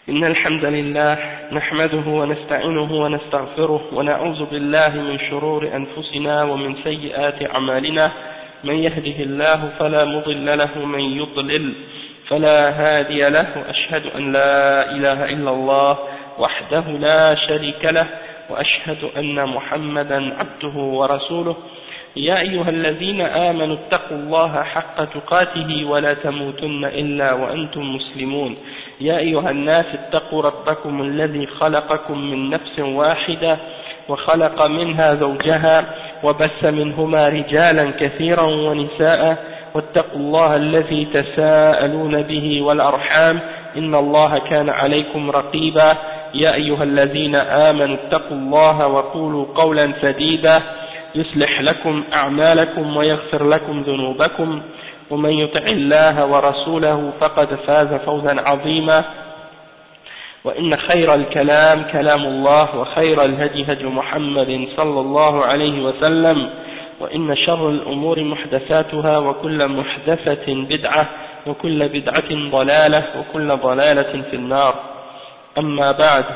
إن الحمد لله نحمده ونستعينه ونستغفره ونعوذ بالله من شرور أنفسنا ومن سيئات أعمالنا من يهده الله فلا مضل له ومن يضلل فلا هادي له وأشهد أن لا إله إلا الله وحده لا شريك له وأشهد أن محمدا عبده ورسوله يا أيها الذين آمنوا اتقوا الله حق تقاته ولا تموتن إلا وأنتم مسلمون يا أيها الناس اتقوا ربكم الذي خلقكم من نفس واحدة وخلق منها زوجها وبث منهما رجالا كثيرا ونساء واتقوا الله الذي تساءلون به والأرحام إن الله كان عليكم رقيبا يا أيها الذين آمنوا اتقوا الله وقولوا قولا سديدا يصلح لكم أعمالكم ويغفر لكم ذنوبكم ومن يطع الله ورسوله فقد فاز فوزا عظيما وإن خير الكلام كلام الله وخير الهدي هدي محمد صلى الله عليه وسلم وإن شر الأمور محدثاتها وكل محدثة بدعة وكل بدعة ضلالة وكل ضلالة في النار أما بعد.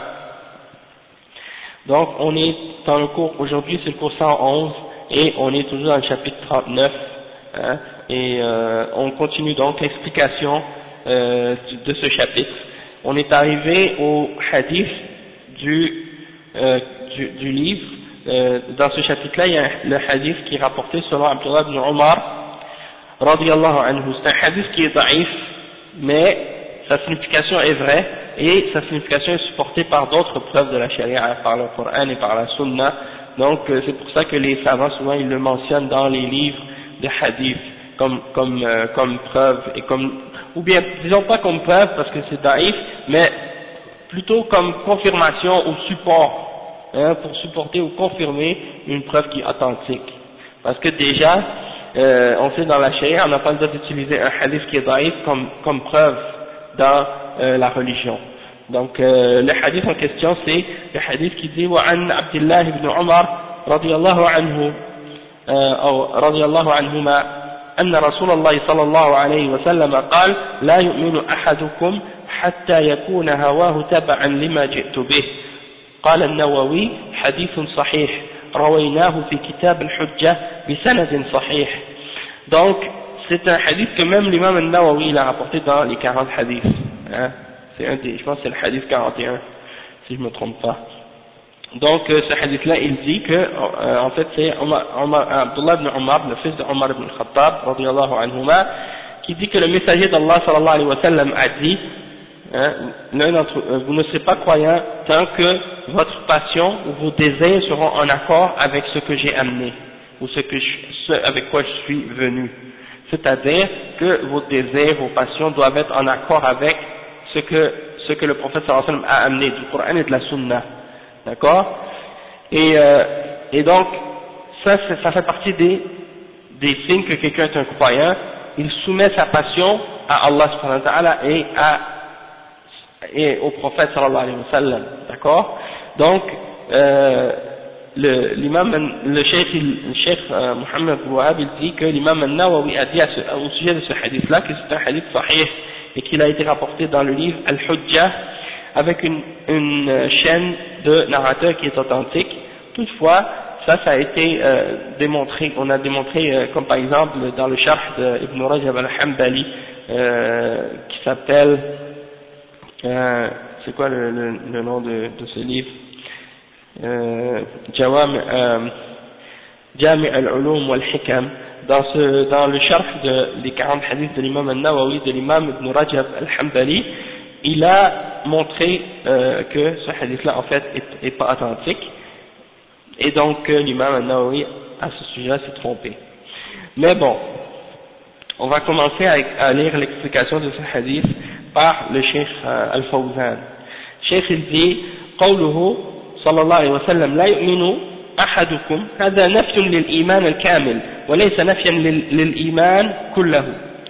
Donc on est dans le cours, aujourd'hui c'est le cours 111 et on est toujours dans le chapitre 39 hein, et on continue donc l'explication de ce chapitre. On est arrivé au hadith du livre. Dans ce chapitre-là, il y a le hadith qui est rapporté selon Abdullah ibn Umar radiyallahu anhu. C'est un hadith qui est daïf, mais sa signification est vraie et sa signification est supportée par d'autres preuves de la charia, par le Coran et par la Sunna. Donc c'est pour ça que les savants souvent ils le mentionnent dans les livres de hadith comme preuve et ou bien disons pas comme preuve parce que c'est daïf, mais plutôt comme confirmation ou support, hein, pour supporter ou confirmer une preuve qui est authentique. Parce que déjà on sait dans la charia on n'a pas le droit d'utiliser un hadith qui est daïf comme preuve dans la religion. Donc le hadith en question c'est le hadith qui dit وعن عبد الله بن عمر رضي الله عنه أو رضي الله عنهما أن رسول الله صلى الله عليه وسلم قال لا يؤمن أحدكم حتى يكون هواه تبعا لما جئت به. قال النووي حديث صحيح رويناه في كتاب الحجة بسند صحيح. Donc c'est un hadith que même l'imam al-Nawawi l'a rapporté dans les 40 hadiths. Hein? Je pense que c'est le hadith 41, si je ne me trompe pas. Donc ce hadith-là, il dit que, en fait, c'est Abdullah ibn Umar, le fils de Omar ibn Khattab, radiyallahu anhuma, qui dit que le messager d'Allah sallallahu alayhi wa sallam a dit, hein, vous ne serez pas croyants tant que votre passion ou vos désirs seront en accord avec ce que j'ai amené, ou ce avec quoi je suis venu. C'est-à-dire que vos désirs, vos passions doivent être en accord avec ce que le prophète sallallahu alayhi wa sallam a amené du Coran et de la Sunna, d'accord, et donc ça fait partie des signes que quelqu'un est un croyant. Il soumet sa passion à Allah subhanahu wa ta'ala et au prophète sallallahu alayhi wa sallam, d'accord. Donc le cheikh Muhammad Bouhab il dit que l'imam al-Nawawi a dit au sujet de ce hadith là que c'est un hadith sahih et qu'il a été rapporté dans le livre Al-Hujjah avec une chaîne de narrateurs qui est authentique. Toutefois, ça a été démontré, on a démontré comme par exemple dans le sharh d'Ibn Rajab al-Hanbali qui s'appelle, c'est quoi le nom de ce livre, Jami' al-Ulum wal-Hikam. Dans le sharh des 40 hadiths de l'imam al-Nawawi, de l'imam Ibn Rajab al-Hanbali, il a montré que ce hadith-là en fait est pas authentique, et donc l'imam al-Nawawi à ce sujet s'est trompé. Mais bon, on va commencer à lire l'explication de ce hadith par le cheikh al-Fawzan. Cheikh il dit قوله صلى الله عليه وسلم لا يؤمن أحدكم هذا نفي للإيمان الكامل وليس نفيا للإيمان كله،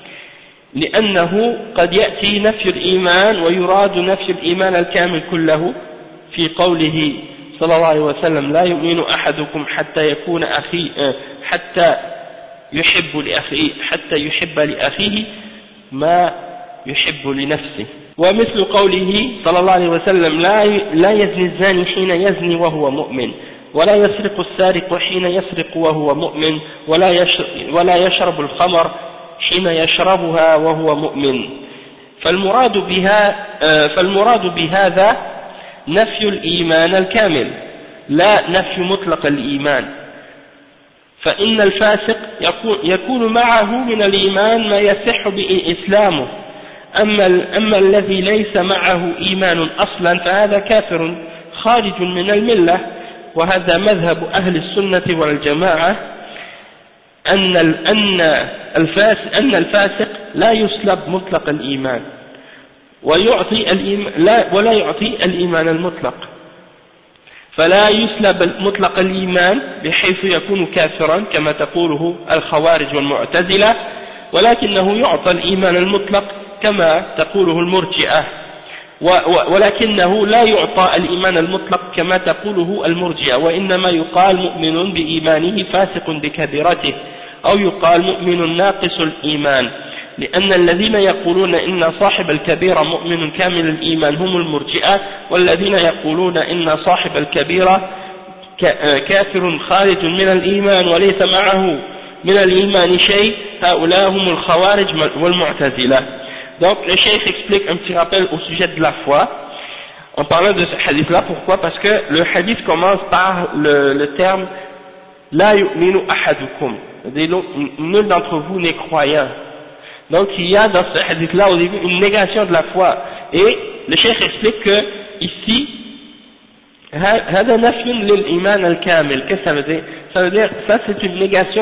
لأنه قد يأتي نفي الإيمان ويراد نفي الإيمان الكامل كله في قوله صلى الله عليه وسلم لا يؤمن أحدكم حتى يكون حتى يحب لأخيه ما يحب لنفسه. ومثل قوله صلى الله عليه وسلم لا يزني الزاني حين يزني وهو مؤمن ولا يسرق السارق حين يسرق وهو مؤمن ولا يشرب الخمر حين يشربها وهو مؤمن فالمراد بهذا نفي الإيمان الكامل لا نفي مطلق الإيمان فإن الفاسق يكون معه من الإيمان ما يصح به إسلامه أما الذي ليس معه إيمان أصلا فهذا كافر خارج من الملة وهذا مذهب أهل السنة والجماعة أن الفاسق لا يسلب مطلق الإيمان ولا يعطي الإيمان المطلق فلا يسلب مطلق الإيمان بحيث يكون كافرا كما تقوله الخوارج والمعتزلة ولكنه يعطى الإيمان المطلق كما تقوله المرجئة ولكنه لا يعطى الإيمان المطلق كما تقوله المرجئة وإنما يقال مؤمن بإيمانه فاسق بكبيرته أو يقال مؤمن ناقص الإيمان لأن الذين يقولون إن صاحب الكبيرة مؤمن كامل الإيمان هم المرجئة والذين يقولون إن صاحب الكبيرة كافر خارج من الإيمان وليس معه من الإيمان شيء هؤلاء هم الخوارج والمعتزلة. Donc le cheikh explique un petit rappel au sujet de la foi en parlant de ce hadith là. Pourquoi? Parce que le hadith commence par le terme la yu'minu ahadukum, nul d'entre vous n'est croyant. Donc il y a dans ce hadith là au début une négation de la foi et le cheikh explique que ici هذا نفي للإيمان الكامل. Qu'est-ce que ça veut dire? Ça veut dire ça c'est une négation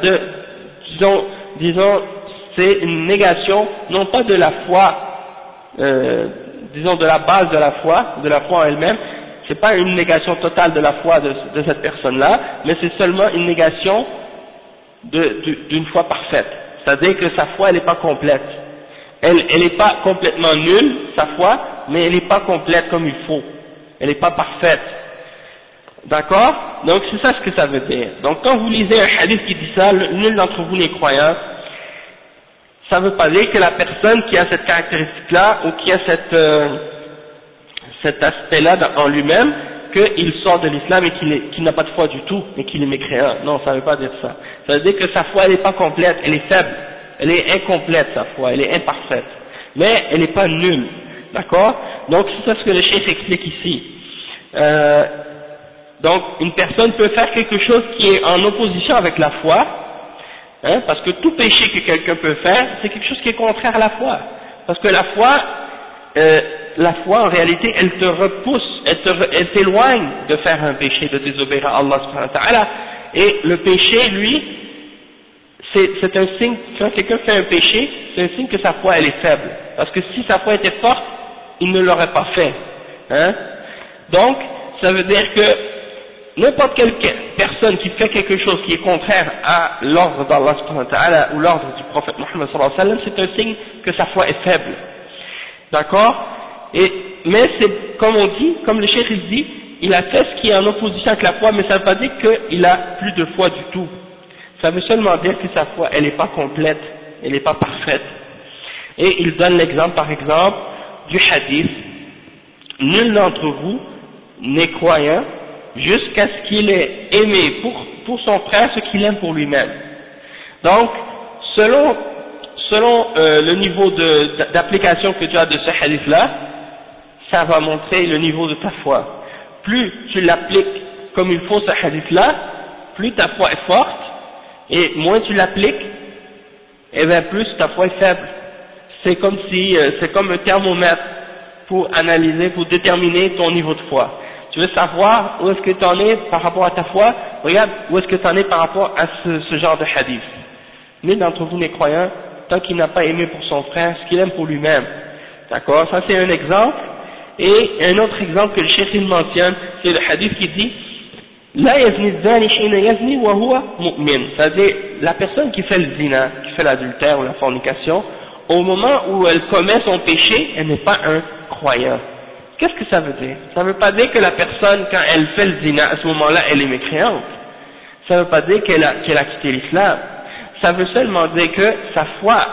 disons c'est une négation non pas de la foi disons de la base de la foi en elle-même, c'est pas une négation totale de la foi de cette personne là, mais c'est seulement une négation d'une foi parfaite, c'est-à-dire que sa foi elle n'est pas complète, elle n'est pas complètement nulle sa foi, mais elle n'est pas complète comme il faut, elle n'est pas parfaite, d'accord? Donc c'est ça ce que ça veut dire. Donc quand vous lisez un hadith qui dit ça, nul d'entre vous n'est croyant, ça ne veut pas dire que la personne qui a cette caractéristique-là ou qui a cet aspect-là en lui-même, qu'il sort de l'islam et qu'il n'a pas de foi du tout, mais qu'il est mécréant. Non, ça ne veut pas dire ça. Ça veut dire que sa foi elle n'est pas complète, elle est faible, elle est incomplète sa foi, elle est imparfaite, mais elle n'est pas nulle, d'accord? Donc c'est ça ce que le cheikh explique ici. Donc une personne peut faire quelque chose qui est en opposition avec la foi, hein, parce que tout péché que quelqu'un peut faire, c'est quelque chose qui est contraire à la foi. Parce que la foi en réalité, elle te repousse, elle t'éloigne de faire un péché, de désobéir à Allah subhanahu wa ta'ala. Et le péché, lui, c'est un signe, quand quelqu'un fait un péché, c'est un signe que sa foi elle est faible. Parce que si sa foi était forte, il ne l'aurait pas fait. Hein. Donc, ça veut dire que n'importe quelle personne qui fait quelque chose qui est contraire à l'ordre d'Allah subhanahu wa ta'ala ou l'ordre du prophète Muhammad sallallahu alayhi wa sallam, c'est un signe que sa foi est faible. D'accord? Mais c'est, comme on dit, comme le cheikh il dit, il a fait ce qui est en opposition avec la foi, mais ça ne veut pas dire qu'il a plus de foi du tout. Ça veut seulement dire que sa foi, elle n'est pas complète, elle n'est pas parfaite. Et il donne l'exemple, par exemple, du hadith, nul d'entre vous n'est croyant jusqu'à ce qu'il ait aimé pour son frère ce qu'il aime pour lui-même. Donc, selon le niveau d'application que tu as de ce hadith-là, ça va montrer le niveau de ta foi. Plus tu l'appliques comme il faut ce hadith-là, plus ta foi est forte, et moins tu l'appliques, et bien plus ta foi est faible. C'est comme un thermomètre pour analyser, pour déterminer ton niveau de foi. Tu veux savoir où est-ce que tu en es par rapport à ta foi, regarde où est-ce que tu en es par rapport à ce genre de hadith. Nul d'entre vous n'est croyant tant qu'il n'a pas aimé pour son frère ce qu'il aime pour lui-même. D'accord? Ça c'est un exemple. Et un autre exemple que le cheikh il mentionne, c'est le hadith qui dit La yazni zani hina yazni wa huwa mu'min. C'est-à-dire la personne qui fait le zina, qui fait l'adultère ou la fornication, au moment où elle commet son péché, elle n'est pas un croyant. Qu'est-ce que ça veut dire? Ça ne veut pas dire que la personne, quand elle fait le zina, à ce moment-là, elle est mécréante. Ça ne veut pas dire qu'elle a quitté l'islam. Ça veut seulement dire que sa foi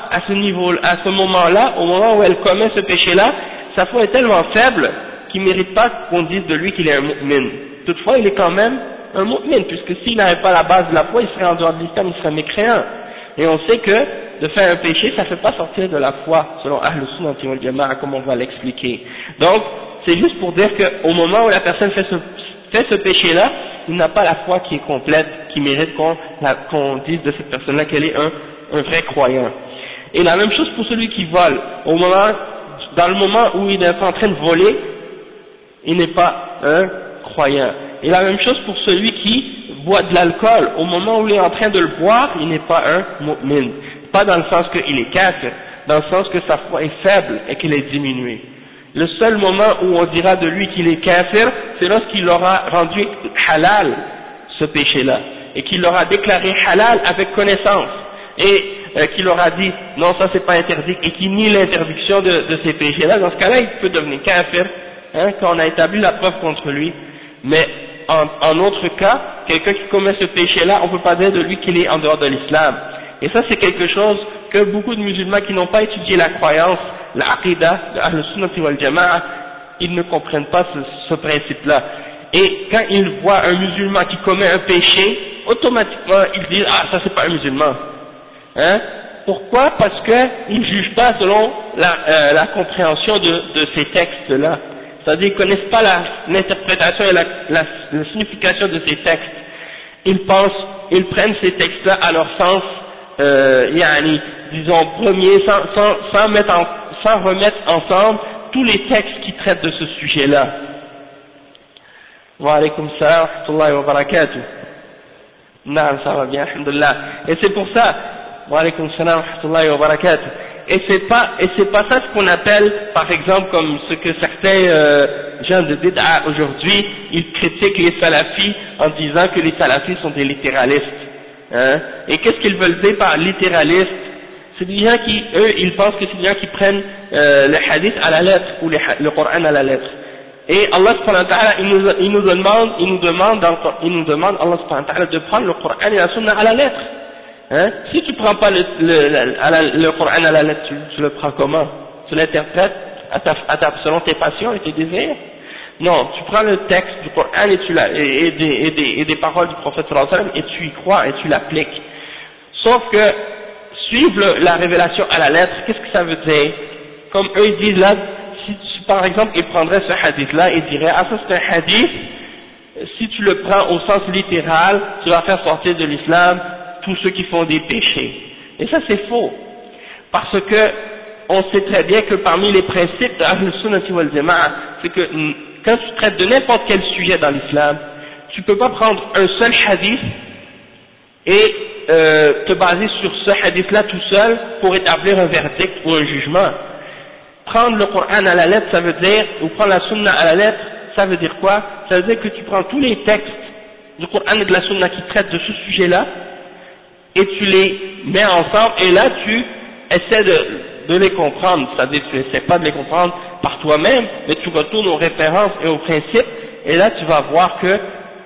à ce niveau, à ce moment-là, au moment où elle commet ce péché-là, sa foi est tellement faible qu'il ne mérite pas qu'on dise de lui qu'il est un mu'min. Toutefois, il est quand même un mu'min, puisque s'il n'avait pas la base de la foi, il serait en dehors de l'islam, il serait mécréant. Et on sait que de faire un péché, ça ne fait pas sortir de la foi, selon Ahl Sunnah wal Jama'a, comme on va l'expliquer. Donc, c'est juste pour dire qu'au moment où la personne fait ce péché-là, il n'a pas la foi qui est complète, qui mérite qu'on dise de cette personne-là qu'elle est un vrai croyant. Et la même chose pour celui qui vole. Dans le moment où il est en train de voler, il n'est pas un croyant. Et la même chose pour celui qui boit de l'alcool. Au moment où il est en train de le boire, il n'est pas un mu'min. Pas dans le sens qu'il est kafir, dans le sens que sa foi est faible et qu'il est diminuée. Le seul moment où on dira de lui qu'il est kafir, c'est lorsqu'il aura rendu halal ce péché-là, et qu'il l'aura déclaré halal avec connaissance, et qu'il aura dit non, ça c'est pas interdit, et qu'il nie l'interdiction de ces péchés-là. Dans ce cas-là, il peut devenir kafir, quand on a établi la preuve contre lui. Mais en autre cas, quelqu'un qui commet ce péché-là, on ne peut pas dire de lui qu'il est en dehors de l'islam. Et ça, c'est quelque chose que beaucoup de musulmans qui n'ont pas étudié la croyance, la aqidah de Ahl Sunnah wal Jama'a, ils ne comprennent pas ce principe-là. Et quand ils voient un musulman qui commet un péché, automatiquement ils disent ah, ça c'est pas un musulman. Pourquoi? Parce qu'ils ne jugent pas selon la compréhension de ces textes-là. C'est-à-dire qu'ils ne connaissent pas l'interprétation et la signification de ces textes. Ils prennent ces textes-là à leur sens, disons premier, sans remettre ensemble tous les textes qui traitent de ce sujet-là. Wa alaykum salam wa rahmatullahi wa barakatuh. Non, ça va bien, alhamdulillah. Et c'est pour ça, wa alaykum salam wa rahmatullahi wa barakatuh. Et c'est pas ça ce qu'on appelle, par exemple, comme ce que certains gens de bid'a aujourd'hui, ils critiquent les salafis en disant que les salafis sont des littéralistes. Et qu'est-ce qu'ils veulent dire par littéralistes? C'est des gens qui, eux, ils pensent que c'est des gens qui prennent le hadith à la lettre, ou le Coran à la lettre. Et Allah subhanahu wa ta'ala, il nous demande, Allah subhanahu wa ta'ala, de prendre le Coran et la Sunna à la lettre. Si tu prends pas le Coran à la lettre, tu le prends comment? Tu l'interprètes selon tes passions et tes désirs? Non, tu prends le texte du Coran et des paroles du prophète sallallahu alayhi wa sallam et tu y crois et tu l'appliques. Sauf que suivre la révélation à la lettre, qu'est-ce que ça veut dire? Comme eux ils disent là, si par exemple ils prendraient ce hadith-là et diraient ah ça c'est un hadith, si tu le prends au sens littéral, tu vas faire sortir de l'islam tous ceux qui font des péchés. Et ça c'est faux, parce que on sait très bien que parmi les principes de Ahl Sunnah wal Jama'a, c'est que quand tu traites de n'importe quel sujet dans l'islam, tu peux pas prendre un seul hadith et te baser sur ce hadith-là tout seul pour établir un verdict ou un jugement. Prendre le Coran à la lettre, ça veut dire, ou prendre la Sunna à la lettre, ça veut dire quoi? Ça veut dire que tu prends tous les textes du Coran et de la Sunna qui traitent de ce sujet-là, et tu les mets ensemble, et là tu essaies de les comprendre, c'est-à-dire tu n'essaies pas de les comprendre par toi-même, mais tu retournes aux références et aux principes, et là tu vas voir que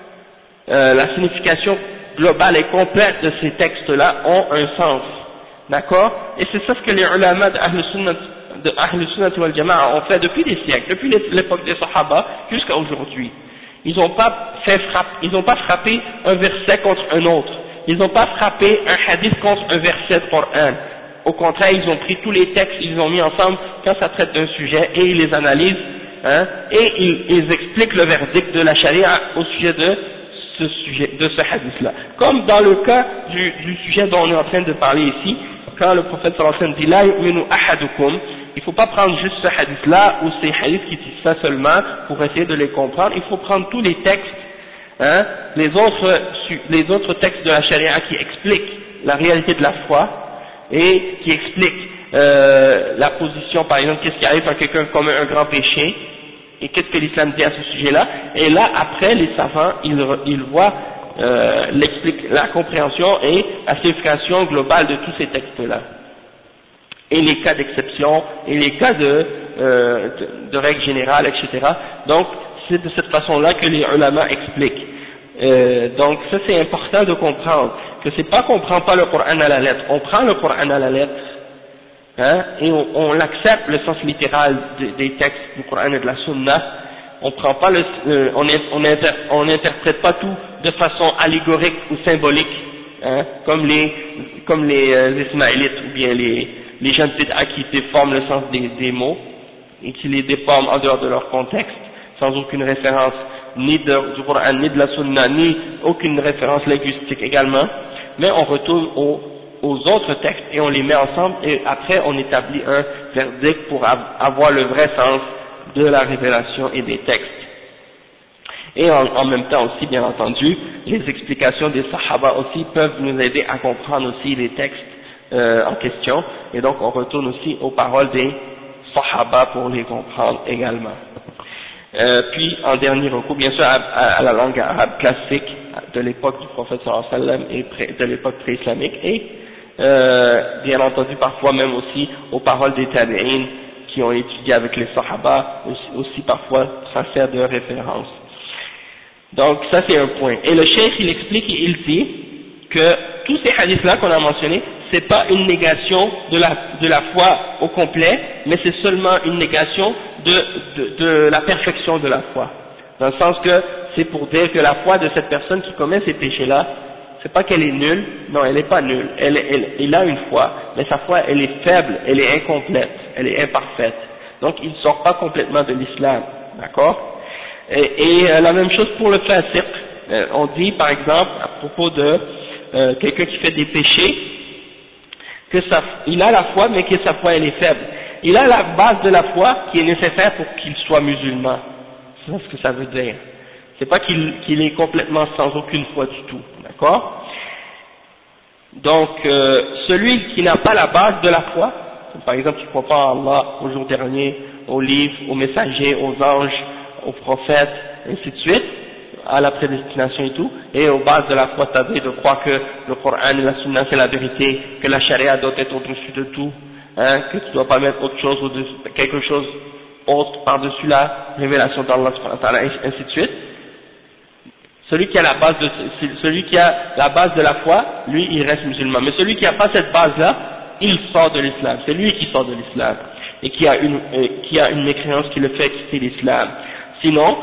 la signification globale et complète de ces textes-là ont un sens, d'accord? Et c'est ça ce que les ulama de Ahl Sunnah wal Jama'a ont fait depuis des siècles, depuis l'époque des Sahaba jusqu'à aujourd'hui. Ils n'ont pas frappé un verset contre un autre. Ils n'ont pas frappé un hadith contre un verset de Coran. Au contraire, ils ont pris tous les textes, ils les ont mis ensemble quand ça traite d'un sujet et ils les analysent, et ils expliquent le verdict de la charia au sujet de ce hadith-là. Comme dans le cas du sujet dont on est en train de parler ici, quand le prophète sallallahu alayhi wa sallam dit la yu'minu ahadukum, il ne faut pas prendre juste ce hadith-là ou ces hadiths qui disent ça seulement pour essayer de les comprendre, il faut prendre tous les textes, les autres textes de la charia qui expliquent la réalité de la foi et qui expliquent la position, par exemple, qu'est-ce qui arrive quand quelqu'un commet un grand péché et qu'est-ce que l'islam dit à ce sujet-là, et là après les savants ils voient la compréhension et la signification globale de tous ces textes-là, et les cas d'exception, et les cas de règles générales, etc. Donc c'est de cette façon-là que les ulama expliquent. Donc ça c'est important de comprendre, que c'est pas qu'on prend pas le Coran à la lettre, on prend le Coran à la lettre, hein, et on accepte le sens littéral des textes du Coran et de la Sunna. On prend pas on n'interprète pas tout de façon allégorique ou symbolique, hein, comme les Ismaélites ou bien les gens de bid'a qui déforment le sens des mots et qui les déforment en dehors de leur contexte, sans aucune référence ni du Coran, ni de la Sunna, ni aucune référence linguistique également, mais on retourne aux autres textes et on les met ensemble et après on établit un verdict pour avoir le vrai sens de la révélation et des textes. Et en même temps aussi, bien entendu, les explications des Sahaba aussi peuvent nous aider à comprendre aussi les textes en question, et donc on retourne aussi aux paroles des Sahaba pour les comprendre également. Puis en dernier recours, bien sûr, à la langue arabe classique de l'époque du prophète sallallahu alayhi wa sallam et de l'époque pré-islamique, et bien entendu parfois même aussi aux paroles des tabi'in qui ont étudié avec les Sahaba, aussi parfois ça sert de référence. Donc ça c'est un point. Et le cheikh il explique et il dit que tous ces hadiths-là qu'on a mentionnés, c'est pas une négation de la foi au complet, mais c'est seulement une négation de la perfection de la foi. Dans le sens que c'est pour dire que la foi de cette personne qui commet ces péchés-là, c'est pas qu'elle est nulle, non, elle n'est pas nulle, il a une foi, mais sa foi elle est faible, elle est incomplète, elle est imparfaite. Donc il ne sort pas complètement de l'islam, d'accord? Et la même chose pour le fasiq. On dit par exemple à propos de quelqu'un qui fait des péchés, il a la foi mais que sa foi elle est faible. Il a la base de la foi qui est nécessaire pour qu'il soit musulman. C'est ce que ça veut dire. C'est pas qu'il est complètement sans aucune foi du tout, d'accord? Donc celui qui n'a pas la base de la foi, par exemple qui ne croit pas en Allah, au jour dernier, aux livres, aux messagers, aux anges, aux prophètes, ainsi de suite, à la prédestination et tout, et aux bases de la foi, c'est-à-dire de croire que le Coran et la Sunna c'est la vérité, que la charia doit être au-dessus de tout, hein, que tu ne dois pas mettre autre chose quelque chose autre par-dessus la révélation d'Allah, ainsi de suite. Celui qui a la base de la foi, lui il reste musulman, mais celui qui n'a pas cette base-là, il sort de l'islam, c'est lui qui sort de l'islam, et qui a une mécréance qui le fait quitter l'islam. Sinon,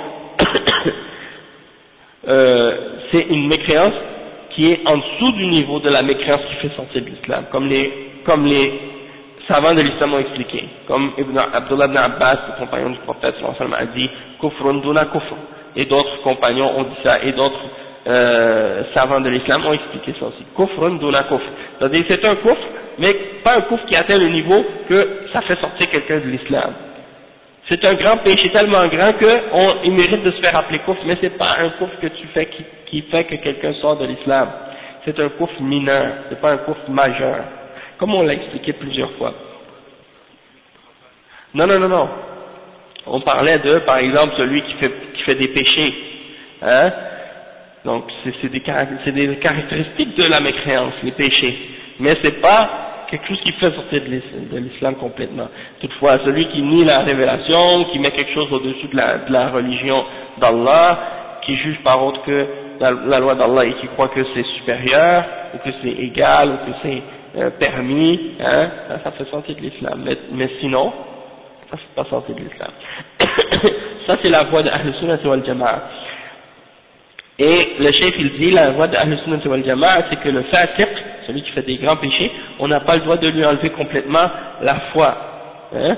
c'est une mécréance qui est en dessous du niveau de la mécréance qui fait sortir de l'islam, comme les savants de l'islam ont expliqué, comme Abdullah ibn Abbas, le compagnon du prophète sallallahu alayhi wa sallam, a dit kufrun duna kufr, et d'autres compagnons ont dit ça, et d'autres savants de l'islam ont expliqué ça aussi, kufrun duna kufr, c'est-à-dire c'est un kufr, mais pas un kufr qui atteint le niveau que ça fait sortir quelqu'un de l'islam. C'est un grand péché tellement grand qu'il mérite de se faire appeler kufr, mais c'est pas un kufr que tu fais qui fait que quelqu'un sort de l'islam. C'est un kufr mineur, c'est pas un kufr majeur, comme on l'a expliqué plusieurs fois. Non. On parlait de, par exemple, celui qui fait des péchés, hein. Donc c'est des caractéristiques de la mécréance, les péchés, mais c'est pas quelque chose qui fait sortir de l'islam complètement. Toutefois, celui qui nie la révélation, qui met quelque chose au-dessus de la religion d'Allah, qui juge par autre que la loi d'Allah et qui croit que c'est supérieur, ou que c'est égal, ou que c'est permis, hein, ça fait sortir de l'islam. Mais sinon, ça ne fait pas sortir de l'islam. Ça c'est la voie de Ahl Sunnah wal Jama'a. Et le chef il dit, la voie de Ahl Sunnah wal Jama'a, c'est que le fasiq, celui qui fait des grands péchés, on n'a pas le droit de lui enlever complètement la foi, hein?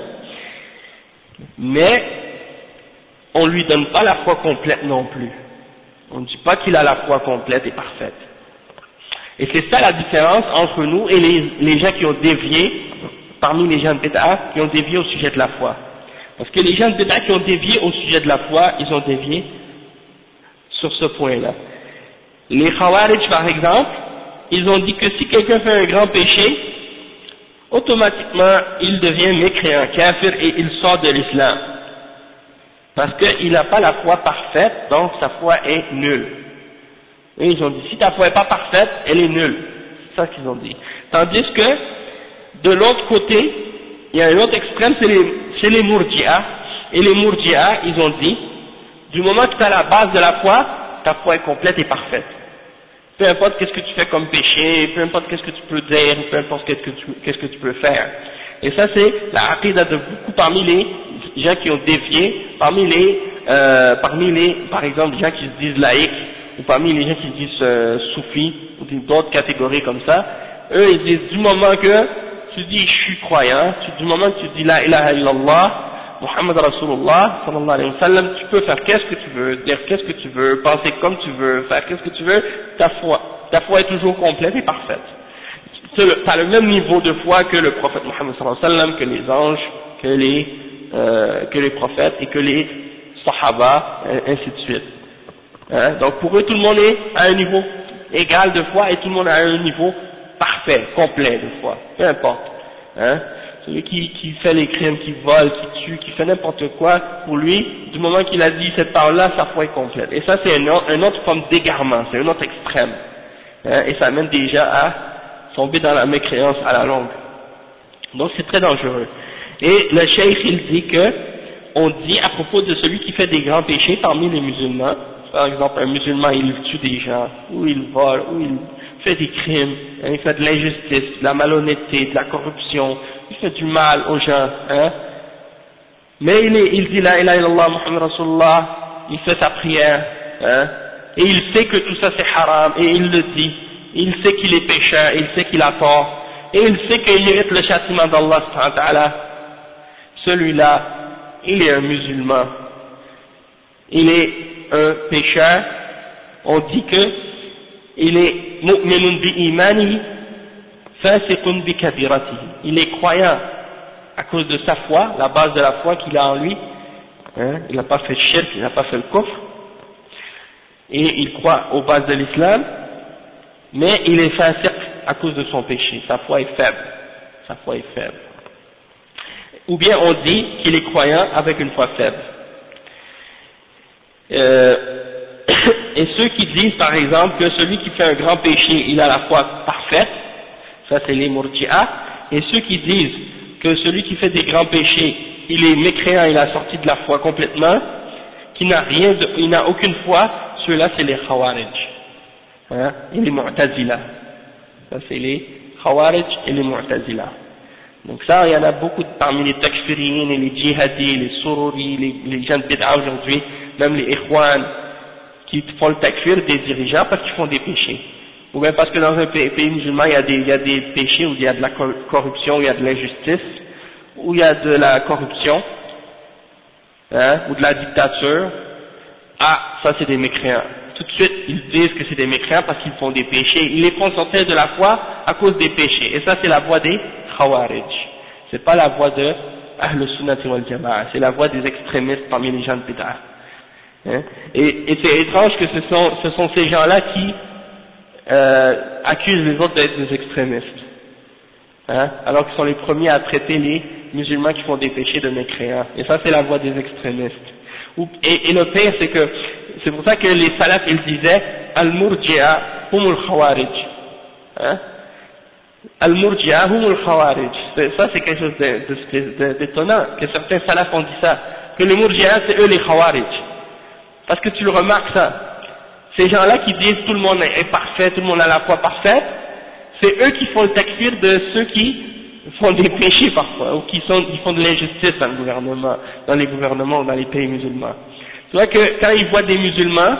Mais on lui donne pas la foi complète non plus. On ne dit pas qu'il a la foi complète et parfaite. Et c'est ça la différence entre nous et les gens qui ont dévié, parmi les gens de bid'a, qui ont dévié au sujet de la foi. Parce que les gens de bid'a qui ont dévié au sujet de la foi, ils ont dévié sur ce point-là. Les Khawarij par exemple, ils ont dit que si quelqu'un fait un grand péché, automatiquement il devient mécréant, kafir, et il sort de l'islam. Parce qu'il n'a pas la foi parfaite, donc sa foi est nulle. Et ils ont dit, si ta foi n'est pas parfaite, elle est nulle. C'est ça qu'ils ont dit. Tandis que, de l'autre côté, il y a un autre extrême, c'est les Murji'a. Et les Murji'a, ils ont dit, du moment que tu as la base de la foi, ta foi est complète et parfaite. Peu importe qu'est-ce que tu fais comme péché, peu importe qu'est-ce que tu peux dire, peu importe qu'est-ce que tu peux faire. Et ça c'est la aqidah de beaucoup parmi les gens qui ont dévié, parmi les, par exemple, les gens qui se disent laïcs, ou parmi les gens qui se disent soufis, ou d'autres catégories comme ça. Eux ils disent du moment que tu dis je suis croyant, du moment que tu dis la ilaha illallah, Muhammad Rasulullah sallallahu alayhi wa sallam, tu peux faire qu'est-ce que tu veux, dire qu'est-ce que tu veux, penser comme tu veux, faire qu'est-ce que tu veux, ta foi est toujours complète et parfaite. Tu as le même niveau de foi que le prophète Muhammad sallallahu alayhi wa sallam, que les anges, que les prophètes et que les sahaba, ainsi de suite. Hein? Donc pour eux tout le monde est à un niveau égal de foi et tout le monde est à un niveau parfait, complet de foi, peu importe. Hein? Celui qui fait les crimes, qui vole, qui tue, qui fait n'importe quoi, pour lui, du moment qu'il a dit cette parole-là, sa foi est complète. Et ça c'est un autre forme d'égarement, c'est un autre extrême. Hein? Et ça amène déjà à tomber dans la mécréance à la longue. Donc c'est très dangereux. Et le cheikh il dit que, on dit à propos de celui qui fait des grands péchés parmi les musulmans, par exemple un musulman il tue des gens, ou il vole, ou il fait des crimes, hein, il fait de l'injustice, de la malhonnêteté, de la corruption, il fait du mal aux gens, hein. Mais il dit la ilaha illallah Muhammad Rasulullah, il fait sa prière, hein, et il sait que tout ça c'est haram, et il le dit, il sait qu'il est pécheur, il sait qu'il a tort, et il sait qu'il mérite le châtiment d'Allah subhanahu wa ta'ala. Celui-là, il est un musulman, il est un pécheur, on dit que il est mu'minun bi imanihi fasiqun bi kabiratihi, il est croyant à cause de sa foi, la base de la foi qu'il a en lui, hein, il n'a pas fait le shirk, il n'a pas fait le kufr, et il croit aux bases de l'islam, mais il est fasiq à cause de son péché, sa foi est faible, ou bien on dit qu'il est croyant avec une foi faible. Et ceux qui disent par exemple que celui qui fait un grand péché il a la foi parfaite, ça c'est les murji'a, et ceux qui disent que celui qui fait des grands péchés il est mécréant, il a sorti de la foi complètement, qu'il il n'a aucune foi, ceux-là c'est les khawarij, hein, et les mu'tazila, ça c'est les khawarij et les mu'tazila. Donc ça il y en a beaucoup parmi les takfiriyin et les djihadis, les sururi, les gens de bid'a aujourd'hui, même les ikhwan qui font le takfir des dirigeants parce qu'ils font des péchés, ou bien parce que dans un pays musulman il y a des péchés où il y a de la corruption, où il y a de l'injustice, où il y a de la corruption, hein, ou de la dictature. Ah, ça c'est des mécréants. Tout de suite ils disent que c'est des mécréants parce qu'ils font des péchés, ils les font sortir de la foi à cause des péchés, et ça c'est la voie des khawarij, c'est pas la voie de Ahl Sunnati wal Jama'a, c'est la voie des extrémistes parmi les gens de bid'a. Hein? Et c'est étrange que ce sont ces gens-là qui accusent les autres d'être des extrémistes, hein? Alors qu'ils sont les premiers à traiter les musulmans qui font des péchés de mécréants. Et ça c'est la voie des extrémistes. Et le pire c'est que c'est pour ça que les salafs ils disaient al-murji'a humul khawarij, hein? Al-murji'a humul khawarij. Ça c'est quelque chose d'étonnant que certains salafs ont dit ça, que les murji'a c'est eux les khawarij. Parce que tu le remarques ça, ces gens-là qui disent tout le monde est parfait, tout le monde a la foi parfaite, c'est eux qui font le takfir de ceux qui font des péchés parfois, ou qui font de l'injustice dans le gouvernement, dans les gouvernements ou dans les pays musulmans. Tu vois que quand ils voient des musulmans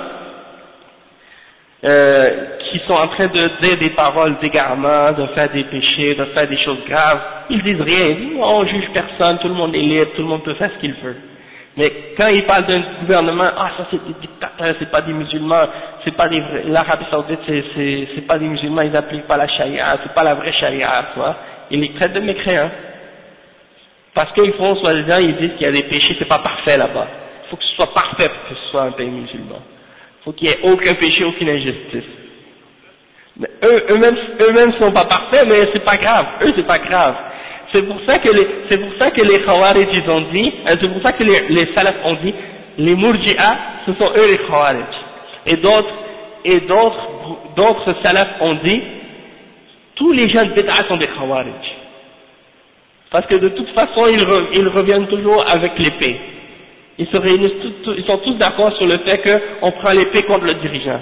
qui sont en train de dire des paroles d'égarement, de faire des péchés, de faire des choses graves, ils disent rien, ils disent on juge personne, tout le monde est libre, tout le monde peut faire ce qu'il veut. Mais quand ils parlent d'un gouvernement, ah ça c'est des dictateurs, c'est pas des musulmans, c'est pas des vrais, l'Arabie Saoudite c'est pas des musulmans, ils appliquent pas la charia, c'est pas la vraie charia, tu vois, ils les traitent de mécréants. Parce qu'ils font soi-disant, ils disent qu'il y a des péchés, c'est pas parfait là-bas. Il faut que ce soit parfait pour que ce soit un pays musulman. Il faut qu'il y ait aucun péché, aucune injustice. Mais eux-mêmes sont pas parfaits, mais c'est pas grave, eux c'est pas grave. C'est pour ça que les Khawarij ils ont dit, c'est pour ça que les salafs ont dit, les Murji'a, ce sont eux les Khawarij. Et d'autres salafs ont dit, tous les gens de bid'a sont des Khawarij. Parce que de toute façon, ils reviennent toujours avec l'épée. Ils se réunissent ils sont tous d'accord sur le fait qu'on prend l'épée contre le dirigeant.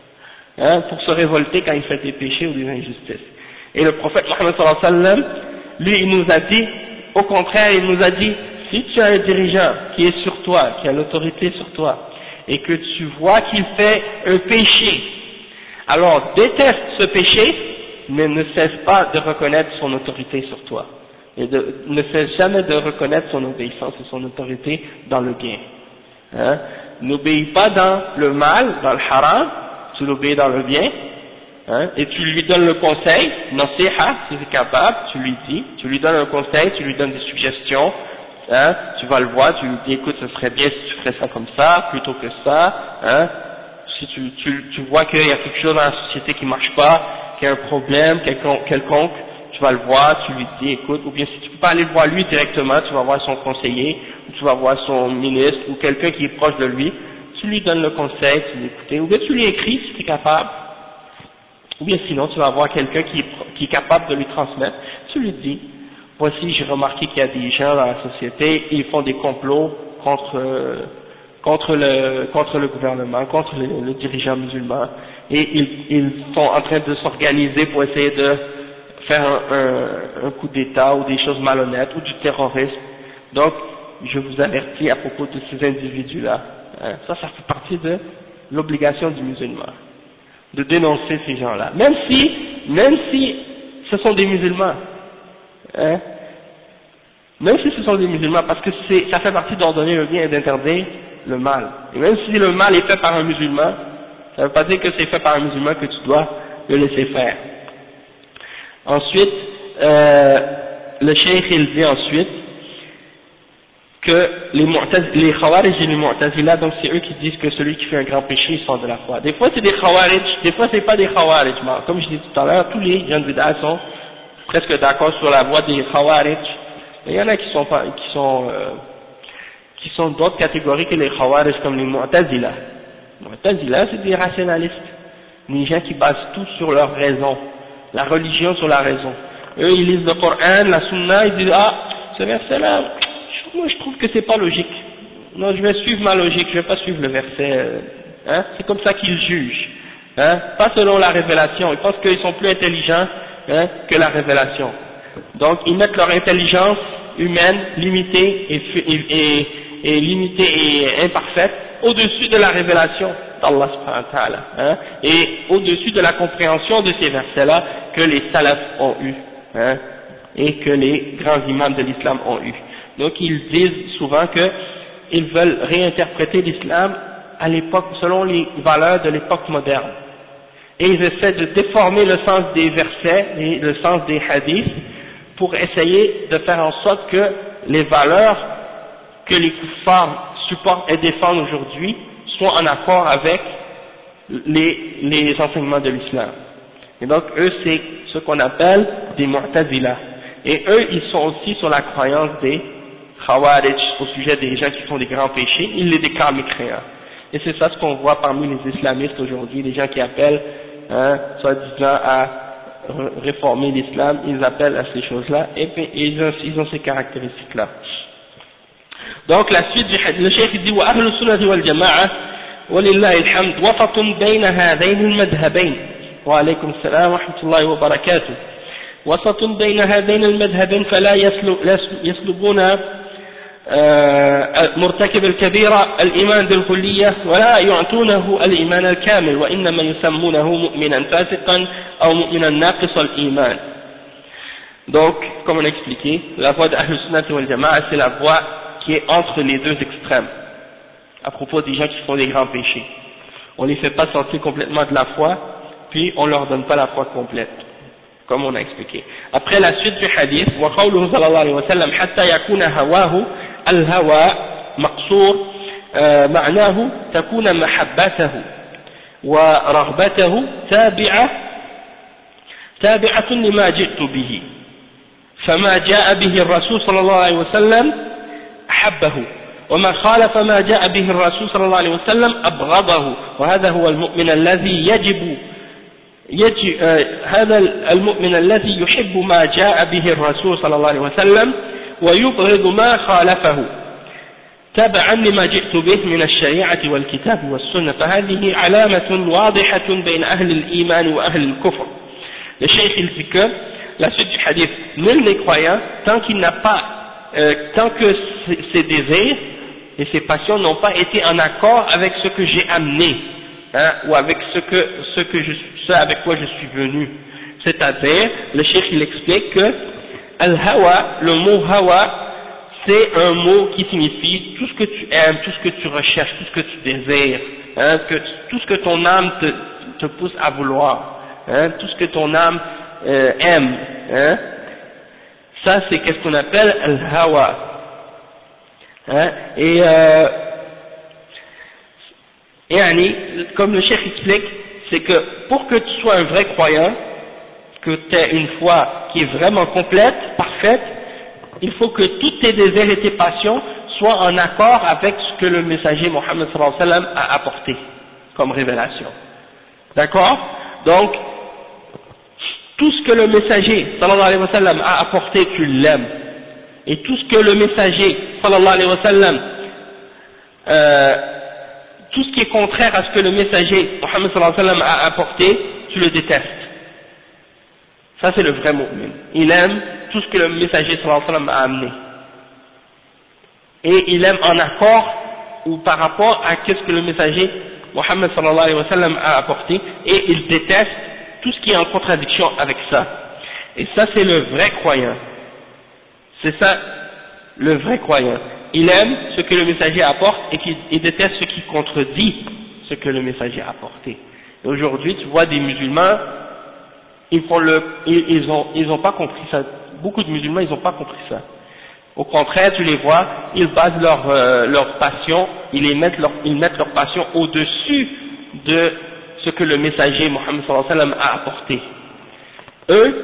Hein, pour se révolter quand il fait des péchés ou des injustices. Et le prophète Mohammed sallallahu alayhi wa sallam, lui il nous a dit, au contraire il nous a dit, si tu as un dirigeant qui est sur toi, qui a l'autorité sur toi, et que tu vois qu'il fait un péché, alors déteste ce péché, mais ne cesse pas de reconnaître son autorité sur toi, et ne cesse jamais de reconnaître son obéissance et son autorité dans le bien. Hein? N'obéis pas dans le mal, dans le haram, tu l'obéis dans le bien, hein? Et tu lui donnes le conseil, nasiha, si tu es capable, tu lui dis, tu lui donnes un conseil, tu lui donnes des suggestions, hein? Tu vas le voir, tu lui dis écoute, ce serait bien si tu ferais ça comme ça, plutôt que ça, hein? Si tu vois qu'il y a quelque chose dans la société qui marche pas, qu'il y a un problème quelconque, tu vas le voir, tu lui dis écoute, ou bien si tu peux pas aller le voir lui directement, tu vas voir son conseiller, ou tu vas voir son ministre, ou quelqu'un qui est proche de lui, tu lui donnes le conseil, tu l'écoutes, ou bien tu lui écris si tu es capable, ou bien sinon tu vas voir quelqu'un qui est capable de lui transmettre, tu lui dis, voici j'ai remarqué qu'il y a des gens dans la société, ils font des complots contre le gouvernement, contre le dirigeant musulman, et ils sont en train de s'organiser pour essayer de faire un coup d'État ou des choses malhonnêtes ou du terrorisme. Donc, je vous avertis à propos de ces individus-là. Hein. Ça fait partie de l'obligation du musulman, de dénoncer ces gens-là. Même si ce sont des musulmans. Hein. Même si ce sont des musulmans, parce que ça fait partie d'ordonner le bien et d'interdire le mal. Et même si le mal est fait par un musulman, ça ne veut pas dire que c'est fait par un musulman que tu dois le laisser faire. Ensuite, le cheikh il dit ensuite que les Khawarij et les Mu'tazila, donc c'est eux qui disent que celui qui fait un grand péché il sort de la foi. Des fois c'est des Khawarij, des fois c'est pas des Khawarij. Comme je disais tout à l'heure, tous les gens de bid'a sont presque d'accord sur la voie des Khawarij. Mais il y en a qui sont d'autres catégories que les Khawarij, comme les Mu'tazila. Les Mu'tazila c'est des rationalistes, des gens qui basent tout sur leur raison, la religion sur la raison. Eux ils lisent le Coran, la Sunna, ils disent ah ce verset là, moi je trouve que c'est pas logique. Non, je vais suivre ma logique, je vais pas suivre le verset. Hein? C'est comme ça qu'ils jugent. Hein? Pas selon la révélation. Ils pensent qu'ils sont plus intelligents que la révélation. Donc ils mettent leur intelligence humaine limitée et imparfaite au-dessus de la révélation d'Allah subhanahu wa ta'ala, hein, et au-dessus de la compréhension de ces versets-là que les salafs ont eu, hein, et que les grands imams de l'islam ont eu. Donc ils disent souvent qu'ils veulent réinterpréter l'islam à l'époque, selon les valeurs de l'époque moderne. Et ils essaient de déformer le sens des versets et le sens des hadiths pour essayer de faire en sorte que les valeurs que les kuffars supportent et défendent aujourd'hui soient en accord avec les enseignements de l'islam. Et donc eux c'est ce qu'on appelle des Mu'tazila. Et eux ils sont aussi sur la croyance des Khawarij au sujet des gens qui font des grands péchés, ils les déclarent mécréants. Et c'est ça ce qu'on voit parmi les islamistes aujourd'hui, les gens qui appellent, soi-disant à réformer l'islam, ils appellent à ces choses-là, et puis ils ont ces caractéristiques-là. Donc la suite du hadith, le cheikh dit وأهل السنة والجماعة ولله الحمد وسط بين هذين المذهبين وعليكم السلام ورحمة الله وبركاته وسط بين هذين المذهبين فلا يسلبون مرتكب الكبيرة الإيمان بالكلية ولا يعطونه الإيمان الكامل وإنما يسمونه مؤمنا فاسقا أو مؤمنا ناقص الإيمان. Donc, comme on a expliqué, la voie d'Ahl Sunnah wal Jama'a, c'est la voie qui est entre les deux extrêmes, à propos des gens qui font des grands péchés. On les fait pas sortir complètement de la foi, puis on leur donne pas la foi complète, comme on a expliqué. Après la suite du hadith, وقوله صلى الله عليه وسلم حتى يكون هواه الهوى مقصور معناه تكون محبته ورغبته تابعة لما جئت به فما جاء به الرسول صلى الله عليه وسلم أحبه وما خالف ما جاء به الرسول صلى الله عليه وسلم أبغضه وهذا هو المؤمن الذي هذا المؤمن الذي يحب ما جاء به الرسول صلى الله عليه وسلم ويبغض ما خالفه تبعا لما جئت به من الشريعة والكتاب والسنة فهذه علامة واضحة بين أهل الإيمان وأهل الكفر. Le cheikh il dit que la suite du hadith, nul n'est croyant tant qu'il n'a pas, tant que ses désirs et ses passions n'ont pas été en accord avec ce que j'ai amené, hein, ou avec ce avec quoi je suis venu. C'est-à-dire, le cheikh il explique que al-hawa, le mot hawa, c'est un mot qui signifie tout ce que tu aimes, tout ce que tu recherches, tout ce que tu désires, hein, tout ce que ton âme te pousse à vouloir, hein, tout ce que ton âme aime, hein. Ça c'est qu'est-ce qu'on appelle al-hawa, hein, et comme le cheikh explique, c'est que pour que tu sois un vrai croyant, que tu aies une foi qui est vraiment complète, parfaite, il faut que tous tes désirs et tes passions soient en accord avec ce que le messager Mohammed sallallahu alayhi wa sallam a apporté comme révélation. D'accord? Donc, tout ce que le messager sallallahu alayhi wa sallam a apporté, tu l'aimes. Et tout ce que le messager sallallahu alayhi wa sallam, tout ce qui est contraire à ce que le messager Mohammed sallallahu alayhi wa sallam a apporté, tu le détestes. Ça c'est le vrai mu'min. Il aime tout ce que le messager sallallahu alayhi wa sallam a amené. Et il aime en accord ou par rapport à ce que le messager Mohammed sallallahu alayhi wa sallam a apporté, et il déteste tout ce qui est en contradiction avec ça. Et ça c'est le vrai croyant. C'est ça le vrai croyant. Il aime ce que le messager apporte et il déteste ce qui contredit ce que le messager a apporté. Et aujourd'hui tu vois des musulmans, ils ont pas compris ça. Beaucoup de musulmans, ils n'ont pas compris ça. Au contraire, tu les vois, ils basent leur passion, ils mettent leur passion au-dessus de ce que le messager Mohammed sallallahu alayhi wa sallam a apporté. Eux,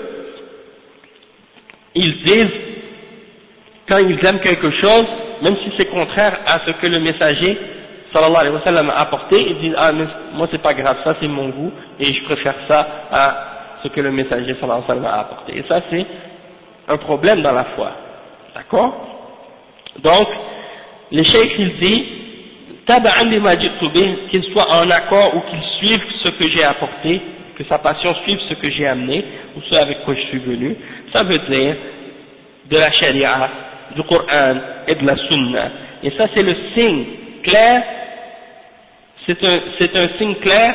ils disent, quand ils aiment quelque chose, même si c'est contraire à ce que le messager sallallahu alayhi wa sallam a apporté, ils disent, ah mais moi c'est pas grave, ça c'est mon goût, et je préfère ça à ce que le messager sallallahu alayhi wa sallam a apporté. Et ça c'est un problème dans la foi. D'accord? Donc, le cheikh il dit, taba'an lima ji'tu bih, qu'il soit en accord ou qu'il suive ce que j'ai apporté, que sa passion suive ce que j'ai amené, ou ce avec quoi je suis venu. Ça veut dire de la charia, du Coran et de la sunna. Et ça c'est le signe clair, c'est un signe clair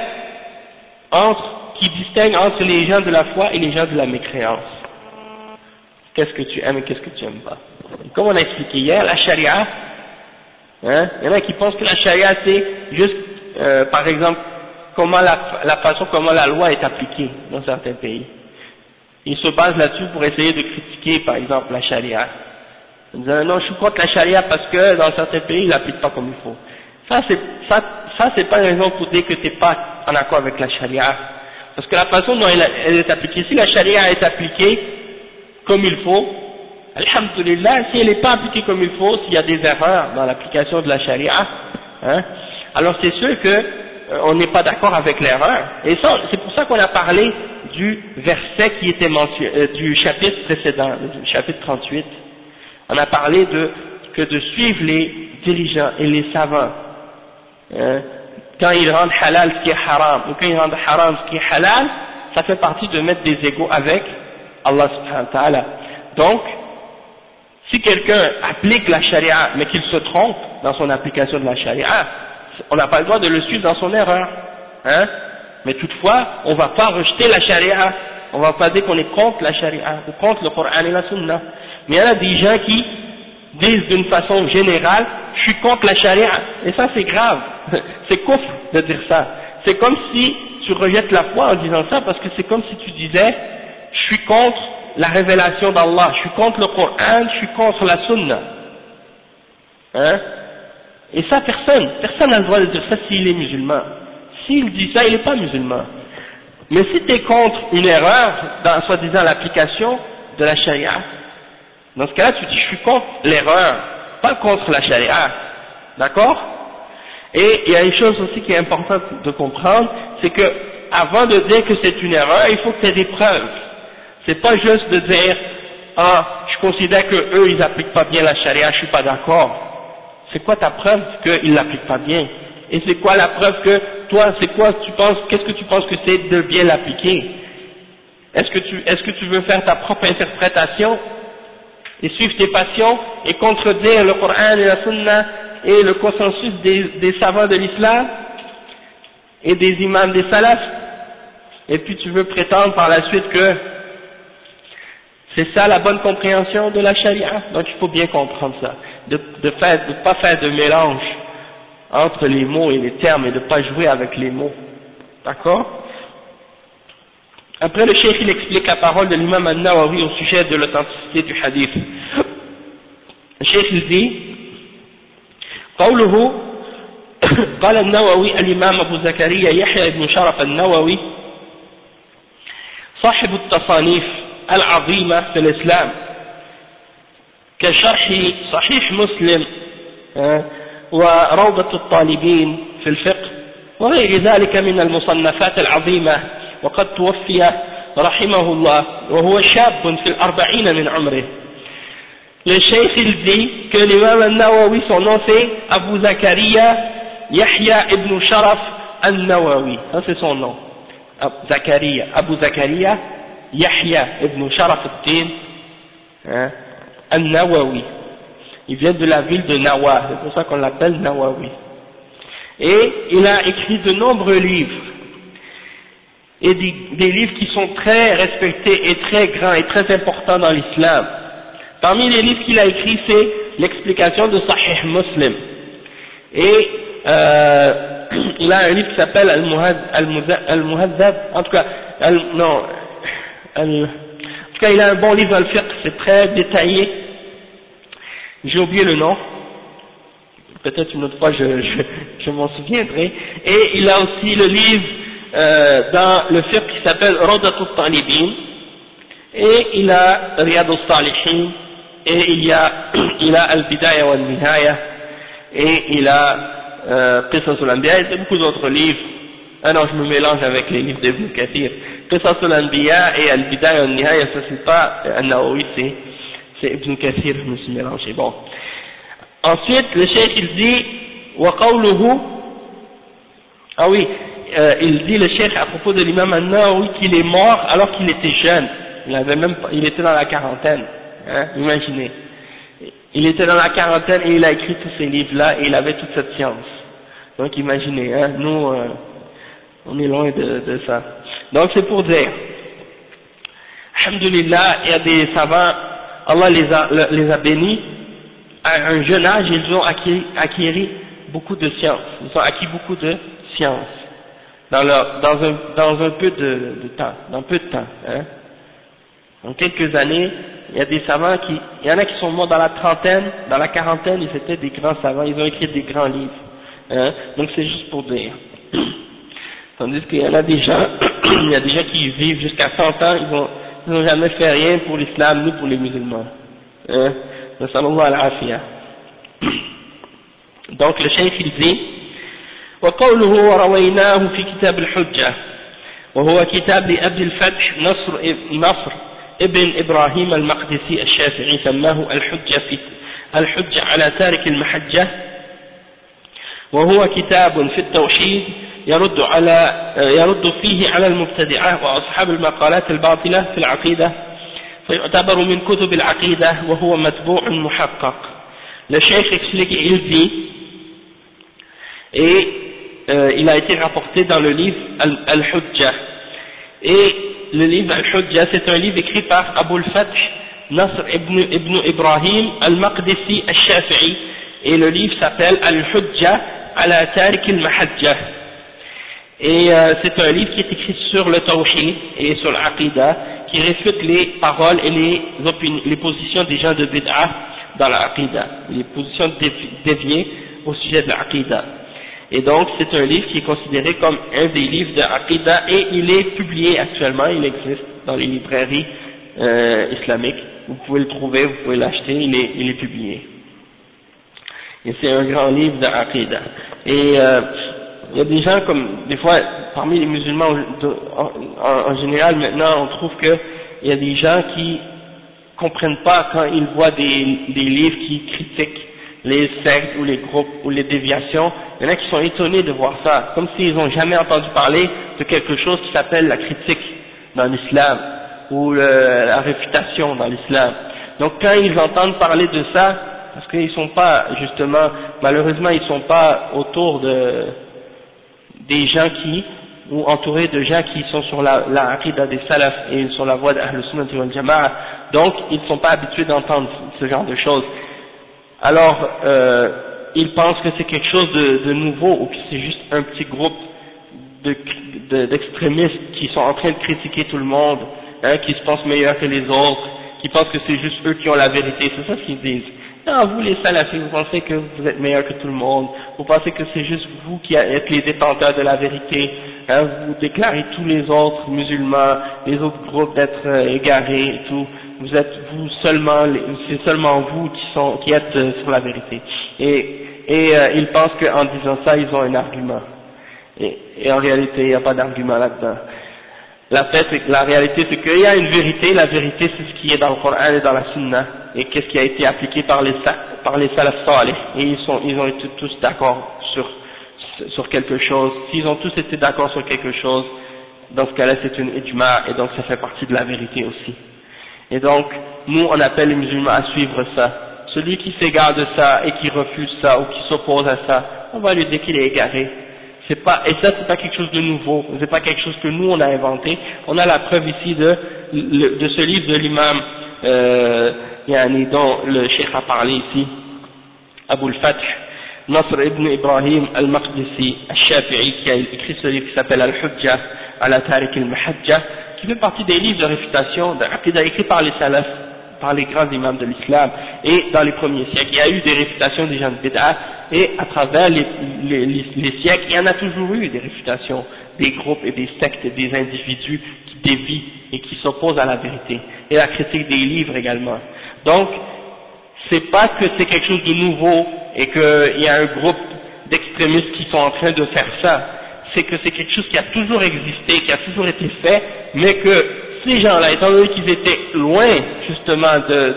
qui distingue entre les gens de la foi et les gens de la mécréance. Qu'est-ce que tu aimes et qu'est-ce que tu n'aimes pas. Et comme on a expliqué hier, la charia, hein, il y en a qui pensent que la charia c'est juste, par exemple, comment la façon comment la loi est appliquée dans certains pays. Ils se basent là-dessus pour essayer de critiquer, par exemple, la charia. Ils disent non, je suis contre la charia parce que dans certains pays, ils l'appliquent pas comme il faut. Ça c'est pas une raison pour dire que tu n'es pas en accord avec la charia. Parce que la façon dont elle est appliquée, si la charia est appliquée comme il faut, alhamdulillah, si elle n'est pas appliquée comme il faut, s'il y a des erreurs dans l'application de la charia, hein, alors c'est sûr que on n'est pas d'accord avec l'erreur. Et ça, c'est pour ça qu'on a parlé du verset qui était mentionné, du chapitre précédent, du chapitre 38. On a parlé que de suivre les dirigeants et les savants, hein, quand ils rendent halal ce qui est haram, ou quand ils rendent haram ce qui est halal, ça fait partie de mettre des égaux avec Allah subhanahu wa ta'ala. Donc, si quelqu'un applique la charia, mais qu'il se trompe dans son application de la charia, on n'a pas le droit de le suivre dans son erreur, hein. Mais toutefois, on ne va pas rejeter la charia, on ne va pas dire qu'on est contre la charia, ou contre le Coran et la sunna. Mais il y en a des gens qui disent d'une façon générale, je suis contre la charia, et ça c'est grave, c'est kufr de dire ça. C'est comme si tu rejettes la foi en disant ça, parce que c'est comme si tu disais, je suis contre la révélation d'Allah, je suis contre le Coran, je suis contre la sunna. Hein? Et ça, personne n'a le droit de dire ça s'il est musulman. S'il dit ça, il n'est pas musulman. Mais si tu es contre une erreur, dans soi-disant l'application de la charia, dans ce cas-là, tu dis je suis contre l'erreur, pas contre la charia. D'accord? Et il y a une chose aussi qui est importante de comprendre, c'est que avant de dire que c'est une erreur, il faut que tu aies des preuves. C'est pas juste de dire ah, je considère que eux ils appliquent pas bien la charia, je suis pas d'accord. C'est quoi ta preuve qu'ils l'appliquent pas bien? Et c'est quoi la preuve que toi, c'est quoi tu penses, qu'est-ce que tu penses que c'est de bien l'appliquer? Est-ce que tu veux faire ta propre interprétation et suivre tes passions et contredire le Coran et la Sunna et le consensus des savants de l'islam et des imams des salafs, et puis tu veux prétendre par la suite que c'est ça la bonne compréhension de la charia? Donc il faut bien comprendre ça, de pas faire de mélange entre les mots et les termes et de pas jouer avec les mots, d'accord? Après le cheikh il explique la parole de l'imam al-Nawawi au sujet de l'authenticité du hadith. Le cheikh il dit قوله قال النووي الإمام أبو زكريا يحيى بن شرف النووي صاحب التصانيف العظيمة في الإسلام كشرح صحيح مسلم وروضة الطالبين في الفقه وغير ذلك من المصنفات العظيمة وقد توفي رحمه الله وهو شاب في الأربعين من عمره. Le cheikh il dit que l'imam al-Nawawi, son nom c'est Abu Zakaria Yahya ibn Sharaf al-Nawawi, ça c'est son nom, Abu Zakaria Yahya ibn Sharaf al-Din al-Nawawi, il vient de la ville de Nawa, c'est pour ça qu'on l'appelle Nawawi, et il a écrit de nombreux livres, et des livres qui sont très respectés et très grands et très importants dans l'islam. Parmi les livres qu'il a écrits, c'est l'explication de Sahih Muslim. Et il a un livre qui s'appelle Al-Muhazzab, en tout cas, il a un bon livre al-fiqh, c'est très détaillé. J'ai oublié le nom. Peut-être une autre fois je m'en souviendrai. Et il a aussi le livre dans le fiqh qui s'appelle Rawdatut Talibin. Et il a Riyad al-Salihin. Et il a Al-Bidaya wa Al-Nihaya, et il a Qisas al-Anbiya, et beaucoup d'autres livres. Ah non, je me mélange avec les livres d'Ibn Kathir. Qisas al-Anbiya et Al-Bidaya wa Al-Nihaya, ça c'est pas An-Nawawi, c'est Ibn Kathir, je me suis mélangé. Bon. Ensuite, le cheikh il dit, wa qawluhu, ah oui, il dit le cheikh à propos de l'imam An-Nawawi qu'il est mort alors qu'il était jeune. Il était dans la quarantaine. Hein, imaginez, il était dans la quarantaine et il a écrit tous ces livres-là et il avait toute cette science. Donc imaginez, hein, nous, on est loin de ça. Donc c'est pour dire, alhamdulillah, il y a des savants, Allah les a bénis, à un jeune âge, ils ont acquis beaucoup de science, ils ont acquis beaucoup de science, dans un peu de temps, dans peu de temps, hein. En quelques années, il y a des savants il y en a qui sont morts dans la trentaine, dans la quarantaine, ils étaient des grands savants, ils ont écrit des grands livres, hein, donc c'est juste pour dire. Tandis qu'il y en a des gens, il y a des gens qui vivent jusqu'à 100 ans, ils n'ont jamais fait rien pour l'islam, ni pour les musulmans, hein, nasallallahu al-afiyah. Donc le cheikh il dit, وقوله ورويناه في كتاب الحجة وهو كتاب لأبي الفتح نصر ابن إبراهيم المقدسي الشافعي سماه الحجة على تارك المحجة وهو كتاب في التوحيد يرد فيه على المبتدعة وأصحاب المقالات الباطلة في العقيدة فيعتبر من كتب العقيدة وهو متبوع محقق. Le cheikh explique, il dit, et il a été rapporté dans le livre Al-Hujjah, et le livre Al-Hujjah, c'est un livre écrit par Abu al-Fath Nasr ibn Ibrahim al-Maqdisi al-Shafi'i, et le livre s'appelle Al-Hujjah ala Tariq al-Mahajjah, et c'est un livre qui est écrit sur le Tawhid et sur l'Aqidah, qui réfute les paroles et les positions des gens de Bid'ah dans l'Aqidah, les positions déviées au sujet de l'Aqidah. Et donc c'est un livre qui est considéré comme un des livres de Aqidah et il est publié actuellement, il existe dans les librairies islamiques, vous pouvez le trouver, vous pouvez l'acheter, il est publié. Et c'est un grand livre de Aqidah. Et il y a des gens comme, des fois, parmi les musulmans en général maintenant, on trouve que il y a des gens qui comprennent pas quand ils voient des livres qui critiquent les sectes ou les groupes ou les déviations. Il y en a qui sont étonnés de voir ça, comme s'ils n'ont jamais entendu parler de quelque chose qui s'appelle la critique dans l'islam. ou la réfutation dans l'islam. Donc quand ils entendent parler de ça, parce qu'ils sont pas justement, malheureusement ils sont pas autour des gens qui, ou entourés de gens qui sont sur la aqida des salaf et sur la voie d'Ahl Sunnah wal Jama'a, donc ils ne sont pas habitués d'entendre ce genre de choses. Alors ils pensent que c'est quelque chose de nouveau, ou que c'est juste un petit groupe d'extrémistes qui sont en train de critiquer tout le monde, hein, qui se pensent meilleurs que les autres, qui pensent que c'est juste eux qui ont la vérité, c'est ça ce qu'ils disent. Non, vous les salafis, vous pensez que vous êtes meilleurs que tout le monde, vous pensez que c'est juste vous qui êtes les détenteurs de la vérité, hein, vous déclarez tous les autres musulmans, les autres groupes d'être égarés et tout, vous êtes vous seulement, c'est seulement vous qui êtes sur la vérité. Et ils pensent qu'en disant ça, ils ont un argument. Et en réalité, il n'y a pas d'argument là-dedans. La réalité, c'est qu'il y a une vérité. La vérité, c'est ce qui est dans le Coran et dans la Sunna, et qu'est-ce qui a été appliqué par les salaf salih. Et ils ont été tous d'accord sur quelque chose. S'ils ont tous été d'accord sur quelque chose, dans ce cas-là, c'est une ijma, et donc ça fait partie de la vérité aussi. Et donc, nous, on appelle les musulmans à suivre ça. Celui qui s'égare de ça et qui refuse ça ou qui s'oppose à ça, on va lui dire qu'il est égaré. Et ça, c'est pas quelque chose de nouveau, c'est pas quelque chose que nous on a inventé. On a la preuve ici de ce livre de l'imam dont le cheikh a parlé ici, Abu al-Fath, Nasr ibn Ibrahim al-Maqdisi al-Shafi'i, qui a écrit ce livre qui s'appelle Al-Hujjah ala Tariq al-Mahajjah, qui fait partie des livres de réfutation d'Aqida écrits par les salafs, par les grands imams de l'islam. Et dans les premiers siècles, il y a eu des réfutations des gens de bid'a, et à travers les siècles, il y en a toujours eu des réfutations, des groupes et des sectes et des individus qui dévient et qui s'opposent à la vérité, et la critique des livres également. Donc, c'est pas que c'est quelque chose de nouveau et qu'il y a un groupe d'extrémistes qui sont en train de faire ça, c'est que c'est quelque chose qui a toujours existé, qui a toujours été fait, mais que ces gens-là, étant donné qu'ils étaient loin justement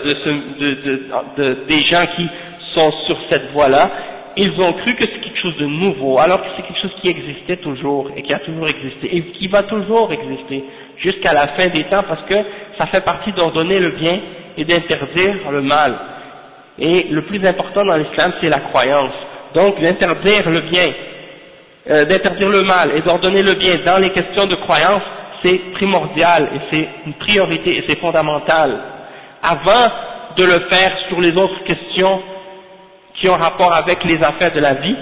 des gens qui sont sur cette voie-là, ils ont cru que c'est quelque chose de nouveau, alors que c'est quelque chose qui existait toujours et qui a toujours existé et qui va toujours exister jusqu'à la fin des temps, parce que ça fait partie d'ordonner le bien et d'interdire le mal. Et le plus important dans l'islam, c'est la croyance. Donc d'interdire le bien, d'interdire le mal et d'ordonner le bien dans les questions de croyance, c'est primordial et c'est une priorité et c'est fondamental. Avant de le faire sur les autres questions qui ont rapport avec les affaires de la vie,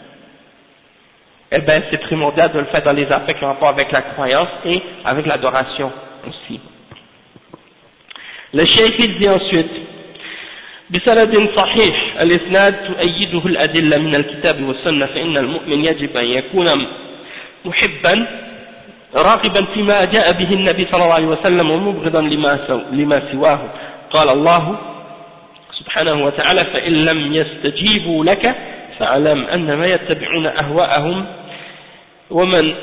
eh bien c'est primordial de le faire dans les affaires qui ont rapport avec la croyance et avec l'adoration aussi. Le cheikh il dit ensuite: بسند صحيح الإسناد تؤيده الأدلة من الكتاب والسنة، فإن المؤمن يجب أن يكون محبا راغبا فيما جاء به النبي صلى الله عليه وسلم ومبغضا لما سواه. قال الله سبحانه وتعالى: فإن لم يستجيبوا لك فاعلم أنما يتبعون أهواءهم ومن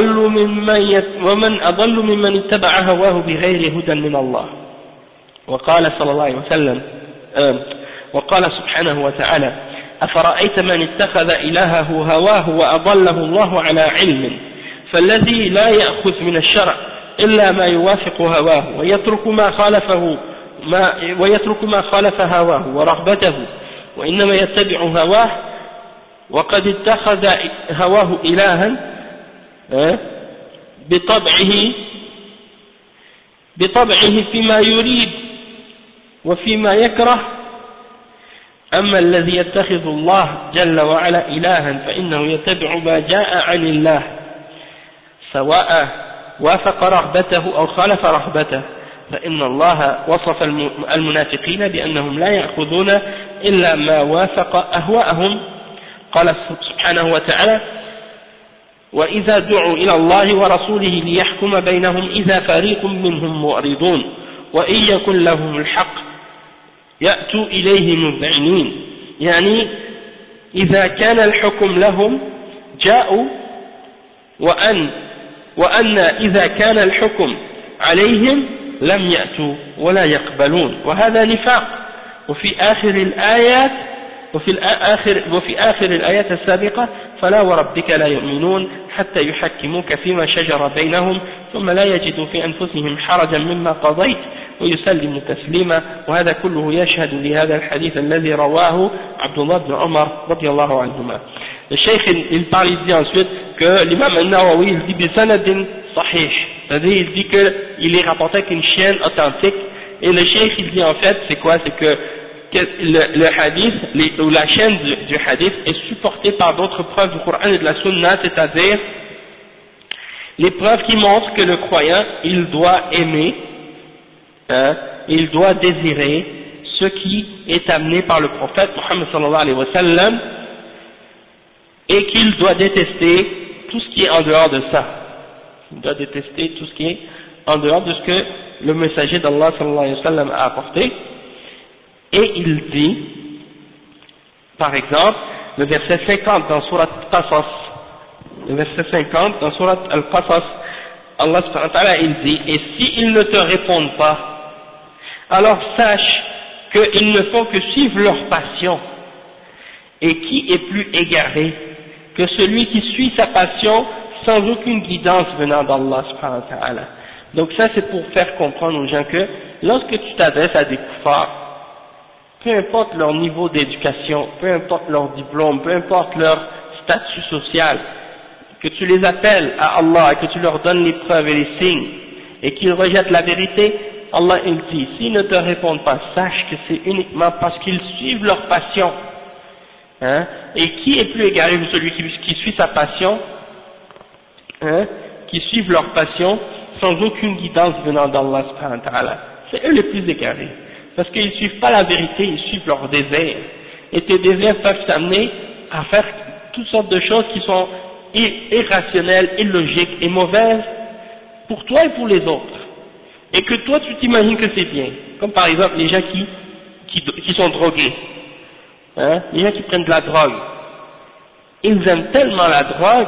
أضل ممن اتبع هواه بغير هدى من الله. وقال صلى الله عليه وسلم وقال سبحانه وتعالى: أفرأيت من اتخذ إلهه هواه وأضله الله على علم فالذي لا يأخذ من الشرع إلا ما يوافق هواه ويترك ما خالف هواه ورغبته وإنما يتبع هواه وقد اتخذ هواه إلها بطبعه فيما يريد وفيما يكره. أما الذي يتخذ الله جل وعلا إلها فإنه يتبع ما جاء عن الله سواء وافق رغبته أو خالف رغبته، فإن الله وصف المنافقين بأنهم لا يأخذون إلا ما وافق أهواءهم. قال سبحانه وتعالى: وإذا دعوا إلى الله ورسوله ليحكم بينهم إذا فريق منهم معرضون وإن يكن لهم الحق يأتوا إليه مذعنين. يعني إذا كان الحكم لهم جاءوا وأن إذا كان الحكم عليهم لم يأتوا ولا يقبلون، وهذا نفاق. وفي آخر الآيات السابقة: فلا وربك لا يؤمنون حتى يحكموك فيما شجر بينهم ثم لا يجدوا في أنفسهم حرجا مما قضيت ويسلموا تسليما وهذا كله يشهد لهذا الحديث الذي رواه عبد الله بن عمر رضي الله عنهما. Le cheikh il parle ici ensuite que l'imam al-Nawawi il dit bisanadin sahih, c'est-à-dire il dit qu'il est rapporté avec une chaîne authentique, et le cheikh il dit en fait c'est quoi, c'est que le hadith ou la chaîne du hadith est supportée par d'autres preuves du Coran et de la Sunna, c'est-à-dire les preuves qui montrent que le croyant il doit aimer, il doit désirer ce qui est amené par le prophète Muhammad sallallahu alayhi wa sallam, et qu'il doit détester tout ce qui est en dehors de ça. Il doit détester tout ce qui est en dehors de ce que le messager d'Allah sallallahu alayhi wa sallam a apporté. Et il dit, par exemple, le verset 50 dans Surat Al-Qasas, le verset 50 dans Surat Al-Qasas, Allah subhanahu wa ta'ala il dit, et s'ils ne te répondent pas, alors sache qu'ils ne font que suivre leur passion, et qui est plus égaré que celui qui suit sa passion sans aucune guidance venant d'Allah subhanahu wa ta'ala. Donc ça c'est pour faire comprendre aux gens que lorsque tu t'adresses à des kuffars, peu importe leur niveau d'éducation, peu importe leur diplôme, peu importe leur statut social, que tu les appelles à Allah et que tu leur donnes les preuves et les signes et qu'ils rejettent la vérité, Allah il dit, s'ils ne te répondent pas, sache que c'est uniquement parce qu'ils suivent leur passion. Hein? Et qui est plus égaré que celui qui suit sa passion, hein? Qui suivent leur passion sans aucune guidance venant d'Allah subhanahu wa ta'ala. C'est eux les plus égarés. Parce qu'ils ne suivent pas la vérité, ils suivent leurs désirs. Et tes désirs peuvent t'amener à faire toutes sortes de choses qui sont irrationnelles, illogiques et mauvaises pour toi et pour les autres. Et que toi tu t'imagines que c'est bien. Comme par exemple les gens qui sont drogués. Hein, les gens qui prennent de la drogue. Ils aiment tellement la drogue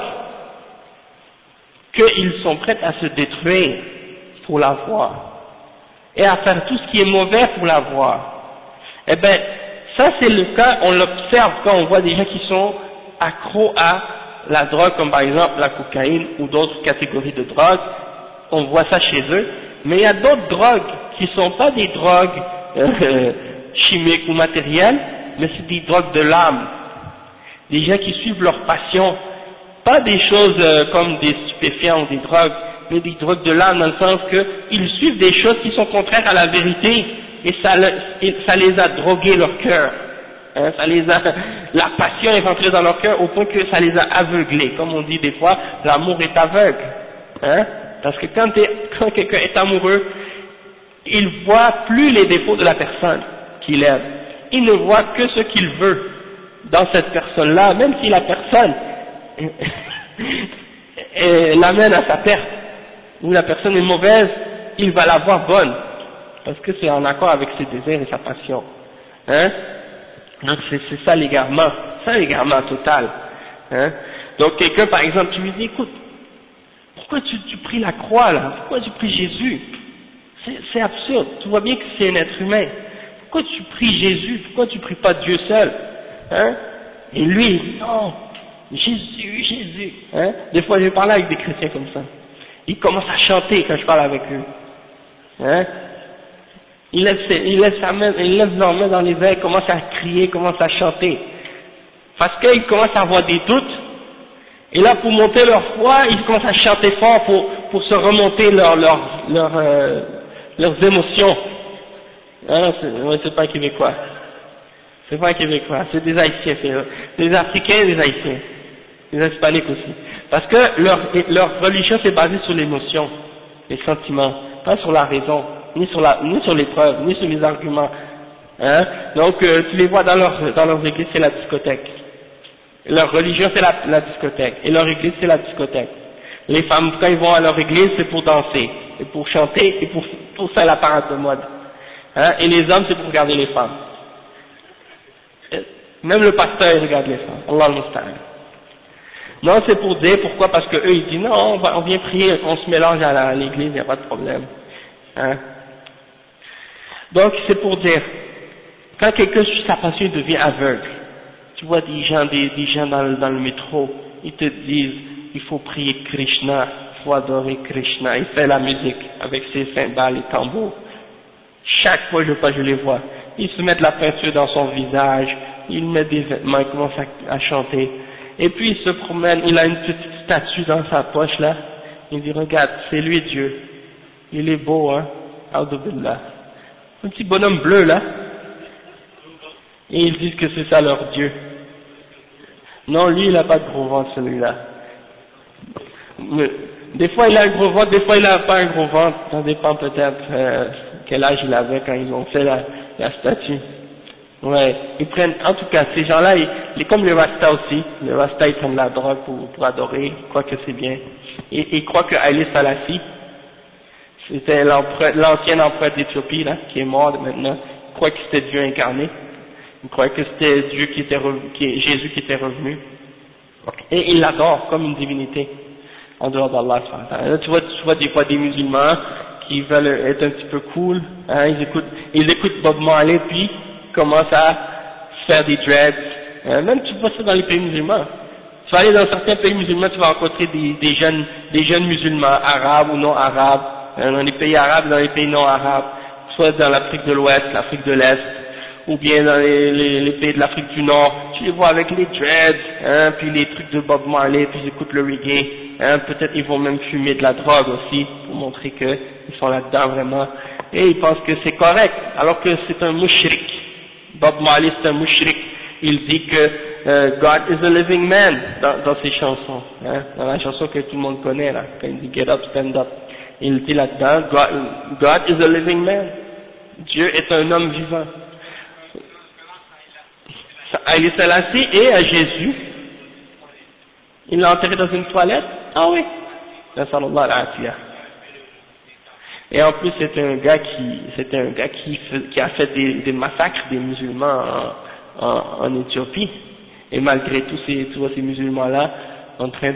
qu'ils sont prêts à se détruire pour l'avoir. Et à faire tout ce qui est mauvais pour l'avoir. Eh bien, ça c'est le cas, on l'observe quand on voit des gens qui sont accros à la drogue, comme par exemple la cocaïne ou d'autres catégories de drogue, on voit ça chez eux, mais il y a d'autres drogues qui ne sont pas des drogues chimiques ou matérielles, mais c'est des drogues de l'âme, des gens qui suivent leur passion, pas des choses comme des stupéfiants ou des drogues, mais des drogues de l'âme dans le sens qu'ils suivent des choses qui sont contraires à la vérité, et ça les a drogués leur cœur, hein, la passion est rentrée dans leur cœur au point que ça les a aveuglés, comme on dit des fois, l'amour est aveugle, hein, parce que quand quelqu'un est amoureux, il voit plus les défauts de la personne qu'il aime, il ne voit que ce qu'il veut dans cette personne-là, même si la personne l'amène à sa perte, ou la personne est mauvaise, il va la voir bonne, parce que c'est en accord avec ses désirs et sa passion. Hein? Donc c'est ça l'égarement total. Hein? Donc quelqu'un par exemple, tu lui dis, écoute, pourquoi tu pries la croix là? Pourquoi tu pries Jésus? C'est absurde, tu vois bien que c'est un être humain. Pourquoi tu pries Jésus? Pourquoi tu pries pas Dieu seul? Hein? Et lui, il dit, non, Jésus. Hein? Des fois j'ai parlé avec des chrétiens comme ça. Ils commencent à chanter quand je parle avec eux. Hein? Ils lèvent leurs mains dans les airs, commencent à crier, commencent à chanter. Parce qu'ils commencent à avoir des doutes. Et là, pour monter leur foi, ils commencent à chanter fort pour se remonter leurs émotions. Hein, c'est pas un Québécois. C'est pas un Québécois, c'est des Haïtiens, c'est des Africains et des Haïtiens. Des Hispaniques aussi. Parce que leur religion c'est basée sur l'émotion, les sentiments, pas sur la raison, ni sur les preuves, ni sur les arguments. Hein? Donc tu les vois dans leurs églises, c'est la discothèque. Leur religion c'est la discothèque, et leur église c'est la discothèque. Les femmes quand ils vont à leur église c'est pour danser, et pour chanter, et pour faire la parade de mode. Hein? Et les hommes c'est pour regarder les femmes. Même le pasteur il regarde les femmes. Allah al-Musta'an. Non, c'est pour dire pourquoi, parce que eux ils disent non, on vient prier, on se mélange à l'église, il n'y a pas de problème. Hein? Donc c'est pour dire, quand quelqu'un suit sa passion, il devient aveugle. Tu vois des gens dans le métro, ils te disent il faut prier Krishna, il faut adorer Krishna. Il fait la musique avec ses cymbales et tambours. Chaque fois je les vois. Il se met de la peinture dans son visage, il met des vêtements, il commence à chanter. Et puis il se promène, il a une petite statue dans sa poche là. Il dit regarde, c'est lui Dieu. Il est beau, hein. Alhamdulillah. Un petit bonhomme bleu là. Et ils disent que c'est ça leur Dieu. Non, lui il a pas de gros ventre celui-là. Des fois il a un gros ventre, des fois il a pas un gros ventre. Ça dépend peut-être quel âge il avait quand ils ont fait la statue. Ouais, ils prennent, en tout cas, ces gens-là, comme les Rasta aussi, les Rasta ils prennent la drogue pour adorer, ils croient que c'est bien. Et ils croient que Haïlé Selassie, c'était l'ancien empereur d'Éthiopie, là, qui est mort maintenant, ils croient que c'était Dieu incarné, ils croient que c'était Dieu Jésus qui était revenu. Et ils l'adorent comme une divinité, en dehors d'Allah. Là, tu vois des fois des musulmans qui veulent être un petit peu cool, hein, ils écoutent Bob Marley, puis commencent à se faire des dreads, hein, même tu vois ça dans les pays musulmans. Tu vas aller dans certains pays musulmans, tu vas rencontrer des jeunes musulmans, arabes ou non arabes, hein, dans les pays arabes et dans les pays non arabes, soit dans l'Afrique de l'Ouest, l'Afrique de l'Est, ou bien dans les pays de l'Afrique du Nord, tu les vois avec les dreads, hein, puis les trucs de Bob Marley, puis ils écoutent le reggae, hein, peut-être ils vont même fumer de la drogue aussi, pour montrer qu'ils sont là-dedans vraiment, et ils pensent que c'est correct, alors que c'est un mushrik. Bob Marley c'est un mushrik, il dit que God is a living man dans ses chansons, hein, dans la chanson que tout le monde connaît là, quand il dit Get up, stand up, il dit là-dedans God is a living man, Dieu est un homme vivant. Haïlé Selassie et à Jésus, il l'a enterré dans une toilette, ah oui, et en plus c'était un gars qui a fait des massacres des musulmans en Éthiopie, et malgré tout tu vois ces musulmans là en train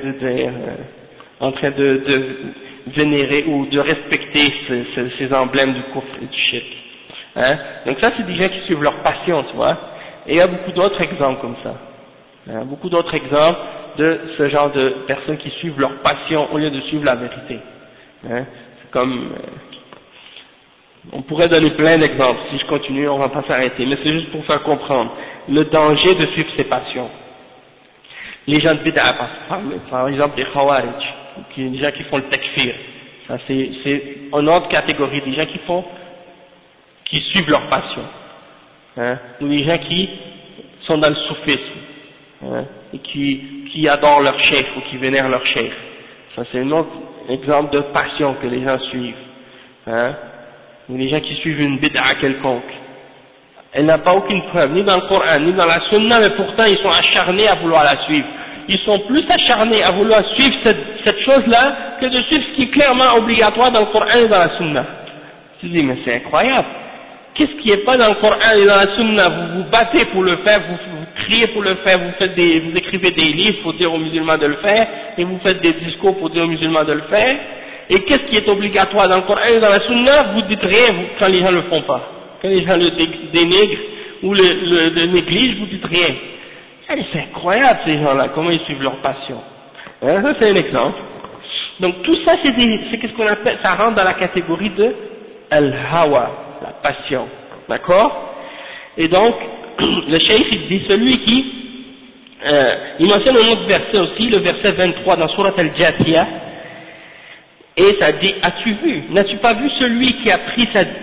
de vénérer ou de respecter ces emblèmes du kufr et du shirk, hein. Donc ça c'est des gens qui suivent leur passion, tu vois, et il y a beaucoup d'autres exemples comme ça, hein, beaucoup d'autres exemples de ce genre de personnes qui suivent leur passion au lieu de suivre la vérité, hein. Comme on pourrait donner plein d'exemples, si je continue on va pas s'arrêter, mais c'est juste pour faire comprendre le danger de suivre ses passions. Les gens de bid'a, par exemple des khawarij, les gens qui font le takfir, ça c'est une autre catégorie, des gens qui suivent leur passion, hein, ou les gens qui sont dans le soufisme, hein, et qui adorent leur chef ou qui vénèrent leur chef. Ça c'est un autre exemple de passion que les gens suivent, hein, ou les gens qui suivent une bid'a quelconque. Elle n'a pas aucune preuve, ni dans le Coran, ni dans la Sunna, mais pourtant ils sont acharnés à vouloir la suivre. Ils sont plus acharnés à vouloir suivre cette chose-là que de suivre ce qui est clairement obligatoire dans le Coran et dans la Sunna. Tu dis, mais c'est incroyable. Qu'est-ce qui n'est pas dans le Coran et dans la Sunna? Vous vous battez pour le faire, vous criez pour le faire, vous écrivez des livres pour dire aux musulmans de le faire, et vous faites des discours pour dire aux musulmans de le faire. Et qu'est-ce qui est obligatoire dans le Coran et dans la Sunna? Vous dites rien quand les gens ne le font pas. Quand les gens le dénigrent ou le négligent, vous dites rien. Allez, c'est incroyable ces gens-là, comment ils suivent leur passion. Hein, ça c'est un exemple. Donc tout ça c'est qu'est-ce qu'on appelle, ça rentre dans la catégorie de al-hawa, la passion. D'accord? Et donc, le cheikh il dit celui qui, il mentionne un autre verset aussi, le verset 23 dans Surat al-Jathiyah, et ça dit, as-tu vu, n'as-tu pas vu celui qui a pris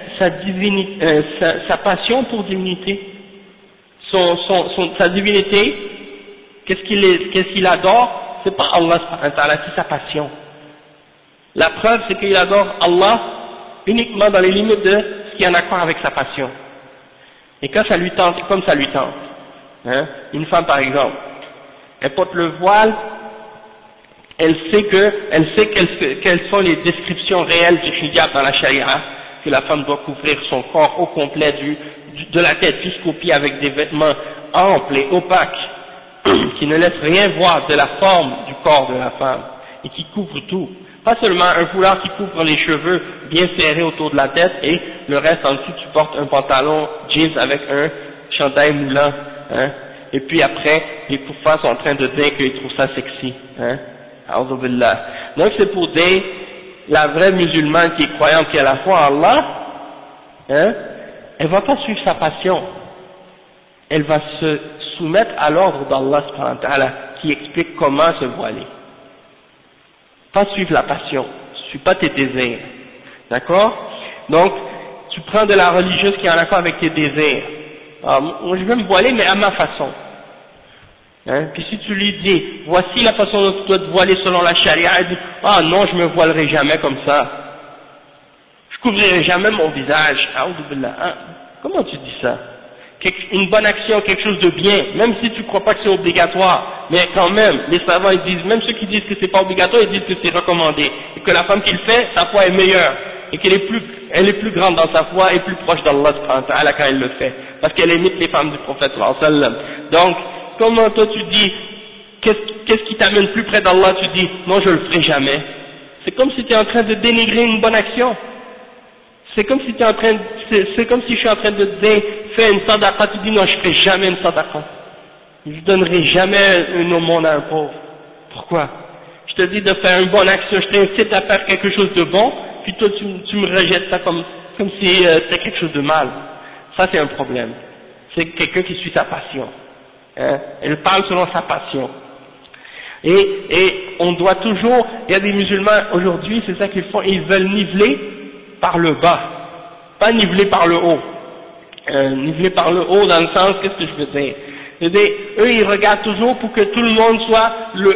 sa passion pour divinité, sa divinité, qu'est-ce qu'il adore? C'est pas Allah, c'est sa passion. La preuve c'est qu'il adore Allah uniquement dans les limites de ce qui est en accord avec sa passion. Et quand ça lui tente, c'est comme ça lui tente. Hein? Une femme par exemple, elle porte le voile, elle sait quelles sont les descriptions réelles du hijab dans la charia, que la femme doit couvrir son corps au complet de la tête jusqu'aux pieds avec des vêtements amples et opaques, qui ne laissent rien voir de la forme du corps de la femme, et qui couvrent tout. Pas seulement un foulard qui couvre les cheveux bien serrés autour de la tête, et le reste en dessous tu portes un pantalon jeans avec un chandail moulant, hein, et puis après, les kuffars sont en train de dire qu'ils trouvent ça sexy, hein. A'udhu billah. Donc c'est pour dire, la vraie musulmane qui est croyante, qui a la foi en Allah, hein, elle va pas suivre sa passion. Elle va se soumettre à l'ordre d'Allah subhanahu wa ta'ala, qui explique comment se voiler. Pas suivre la passion, suis pas tes désirs. D'accord? Donc, tu prends de la religieuse qui est en accord avec tes désirs. Alors, moi je vais me voiler, mais à ma façon. Hein? Puis si tu lui dis, voici la façon dont tu dois te voiler selon la charia, elle dit, ah non, je me voilerai jamais comme ça. Je couvrirai jamais mon visage. Hein? Comment tu dis ça? Une bonne action, quelque chose de bien, même si tu ne crois pas que c'est obligatoire, mais quand même, les savants ils disent, même ceux qui disent que c'est pas obligatoire, ils disent que c'est recommandé, et que la femme qui le fait, sa foi est meilleure, et qu'elle est plus grande dans sa foi et plus proche d'Allah quand elle le fait, parce qu'elle imite les femmes du prophète sallallahu alayhi wa sallam. Donc, comment toi tu dis, qu'est-ce qui t'amène plus près d'Allah, tu dis, non je le ferai jamais. C'est comme si tu es en train de dénigrer une bonne action. C'est comme si je suis en train de te dire, fais une sadaqa, tu dis non, je ferai jamais une sadaqa. Je donnerai jamais une aumône à un pauvre. Pourquoi? Je te dis de faire une bonne action, je t'incite à faire quelque chose de bon, puis toi tu me rejettes ça comme si c'était quelque chose de mal. Ça c'est un problème. C'est quelqu'un qui suit sa passion. Hein? Elle parle selon sa passion. Et on doit toujours, il y a des musulmans aujourd'hui, c'est ça qu'ils font, ils veulent niveler par le bas, pas niveler par le haut. Niveler par le haut dans le sens, qu'est-ce que je veux dire? C'est-à-dire, eux ils regardent toujours pour que tout le monde soit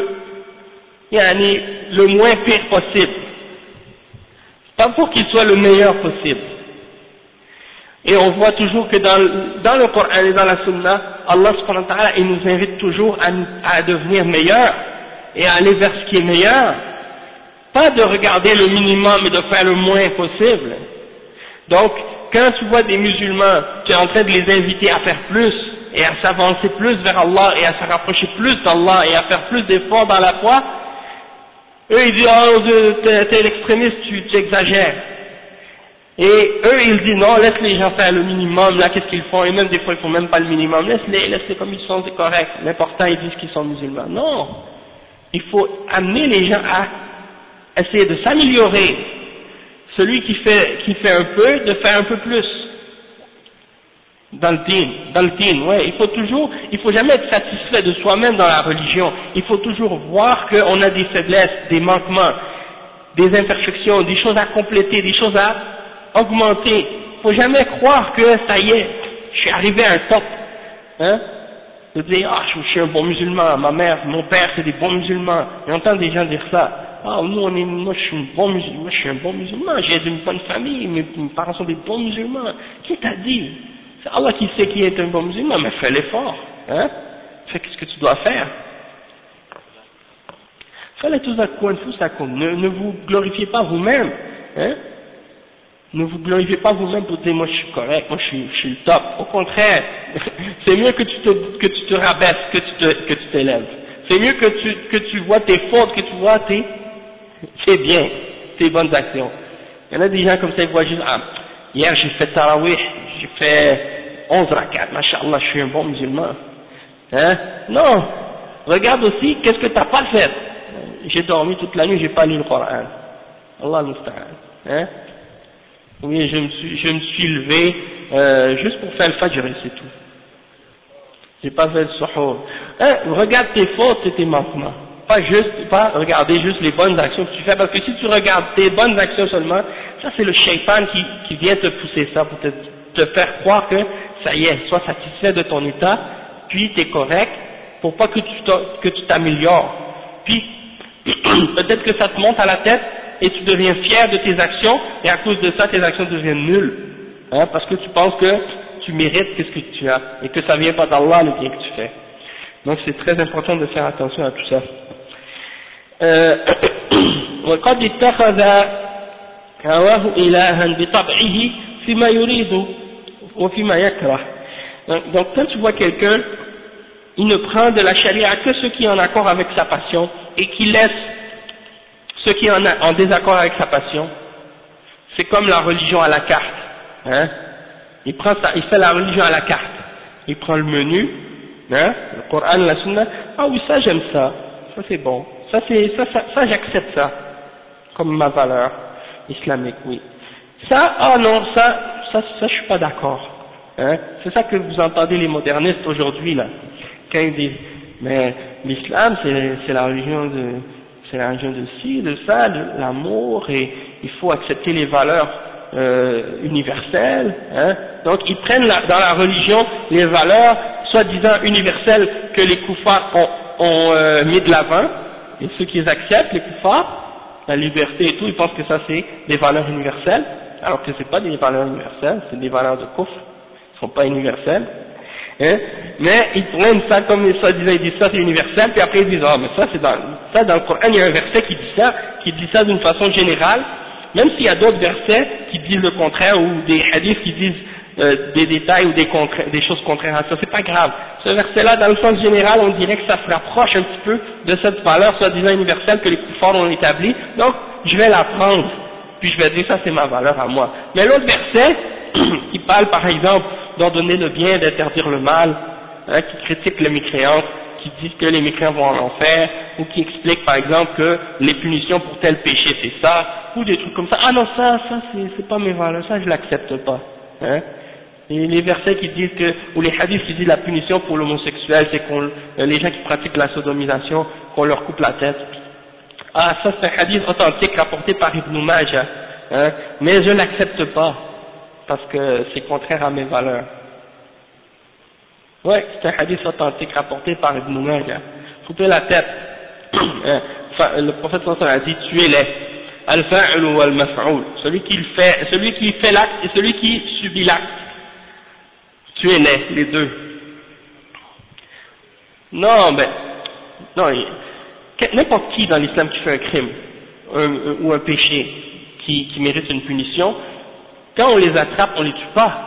le moins pire possible, pas pour qu'il soit le meilleur possible. Et on voit toujours que dans le Coran et dans la Sunna, Allah subhanahu wa ta'ala, il nous invite toujours à devenir meilleurs et à aller vers ce qui est meilleur, pas de regarder le minimum et de faire le moins possible. Donc, quand tu vois des musulmans, tu es en train de les inviter à faire plus et à s'avancer plus vers Allah et à se rapprocher plus d'Allah et à faire plus d'efforts dans la foi, eux ils disent oh t'es l'extrémiste, tu exagères. Et eux ils disent non, laisse les gens faire le minimum, là qu'est-ce qu'ils font, et même des fois ils font même pas le minimum, laisse-les comme ils sont, c'est correct, l'important ils disent qu'ils sont musulmans. Non, il faut amener les gens à essayer de s'améliorer. Celui qui fait un peu, de faire un peu plus. Dans le dîn, ouais, il faut jamais être satisfait de soi-même dans la religion. Il faut toujours voir qu'on a des faiblesses, des manquements, des imperfections, des choses à compléter, des choses à augmenter. Il faut jamais croire que ça y est, je suis arrivé à un top. Hein? De dire, ah, je suis un bon musulman, ma mère, mon père, c'est des bons musulmans. J'entends des gens dire ça. Ah, moi, je suis un bon musulman, j'ai d'une bonne famille, mes parents sont des bons musulmans. Qui t'a dit? C'est Allah qui sait qui est un bon musulman, mais fais l'effort, hein? Fais ce que tu dois faire. Fais tout ça ne vous glorifiez pas vous-même, hein? Ne vous glorifiez pas vous-même pour dire, moi je suis correct, moi je suis le top. Au contraire, c'est mieux que tu te rabaisses, que tu t'élèves. C'est mieux que tu vois tes fautes, que tu vois c'est bien, tes bonnes actions. Il y en a des gens comme ça, ils voient juste, ah, hier j'ai fait tarawih, j'ai fait 11 rakats, machallah, je suis un bon musulman. Hein? Non, regarde aussi, qu'est-ce que t'as pas fait? J'ai dormi toute la nuit, j'ai pas lu le Coran. Allah al-Musta'an. Hein? Oui, je me suis levé, juste pour faire le fajr, c'est tout. J'ai pas fait le suhour. Hein? Regarde tes fautes et tes manquements. Pas regarder juste les bonnes actions que tu fais, parce que si tu regardes tes bonnes actions seulement, ça c'est le shaitan qui vient te pousser ça, pour te faire croire que ça y est, sois satisfait de ton état, puis tu es correct, pour pas que tu t'améliores. Puis, peut-être que ça te monte à la tête, et tu deviens fier de tes actions, et à cause de ça, tes actions deviennent nulles. Hein, parce que tu penses que tu mérites ce que tu as, et que ça vient pas d'Allah le bien que tu fais. Donc c'est très important de faire attention à tout ça. وقد اتخذ هواه إلها بطبعه فيما يريد وفيما يكره. Donc quand tu vois quelqu'un, il ne prend de la charia que ce qui est en accord avec sa passion et qui laisse ce qui est en désaccord avec sa passion. C'est comme la religion à la carte. Hein? Il fait la religion à la carte. Il prend le menu, hein, le Coran, la Sunna. Ah oui, ça j'aime ça. Ça c'est bon. Ça j'accepte ça, comme ma valeur islamique, oui. Ça, ah non, ça je suis pas d'accord. Hein? C'est ça que vous entendez les modernistes aujourd'hui, là. Quand ils disent, mais l'islam, c'est la religion de ci, de ça, de l'amour, et il faut accepter les valeurs universelles, hein. Donc ils prennent dans la religion les valeurs soi-disant universelles que les koufars ont mis de l'avant, et ceux qui les acceptent, les koufars, la liberté et tout, ils pensent que ça c'est des valeurs universelles, alors que c'est pas des valeurs universelles, c'est des valeurs de koufr, ils sont pas universelles. Hein? Mais ils prennent ça comme soi-disant, ils disent ça c'est universel, puis après ils disent, ah mais ça dans le Coran, il y a un verset qui dit ça d'une façon générale, même s'il y a d'autres versets qui disent le contraire, ou des hadiths qui disent des détails ou des choses contraires à ça, c'est pas grave. Ce verset-là, dans le sens général, on dirait que ça se rapproche un petit peu de cette valeur soi-disant universelle que les koufars ont établie, donc je vais la prendre, puis je vais dire ça c'est ma valeur à moi. Mais l'autre verset, qui parle par exemple d'ordonner le bien, d'interdire le mal, hein, qui critique les mécréants, qui disent que les mécréants vont en enfer, ou qui explique par exemple que les punitions pour tel péché c'est ça, ou des trucs comme ça. Ah non, ça c'est pas mes valeurs, ça je l'accepte pas. Hein. Et les versets qui disent que, ou les hadiths qui disent la punition pour l'homosexuel, c'est les gens qui pratiquent la sodomisation, qu'on leur coupe la tête. Ah, ça c'est un hadith authentique rapporté par Ibn Majah, hein, mais je l'accepte pas, parce que c'est contraire à mes valeurs. Ouais, c'est un hadith authentique rapporté par Ibn Majah. Couper la tête. Le prophète sallallahu alayhi wa sallam a dit, tuez-les. Al-fa'il ou al-maf'oul. Celui qui fait l'acte et celui qui subit l'acte. Tuez-les, les deux. Non, n'importe qui dans l'islam qui fait un crime, ou un péché, qui mérite une punition, quand on les attrape, on les tue pas.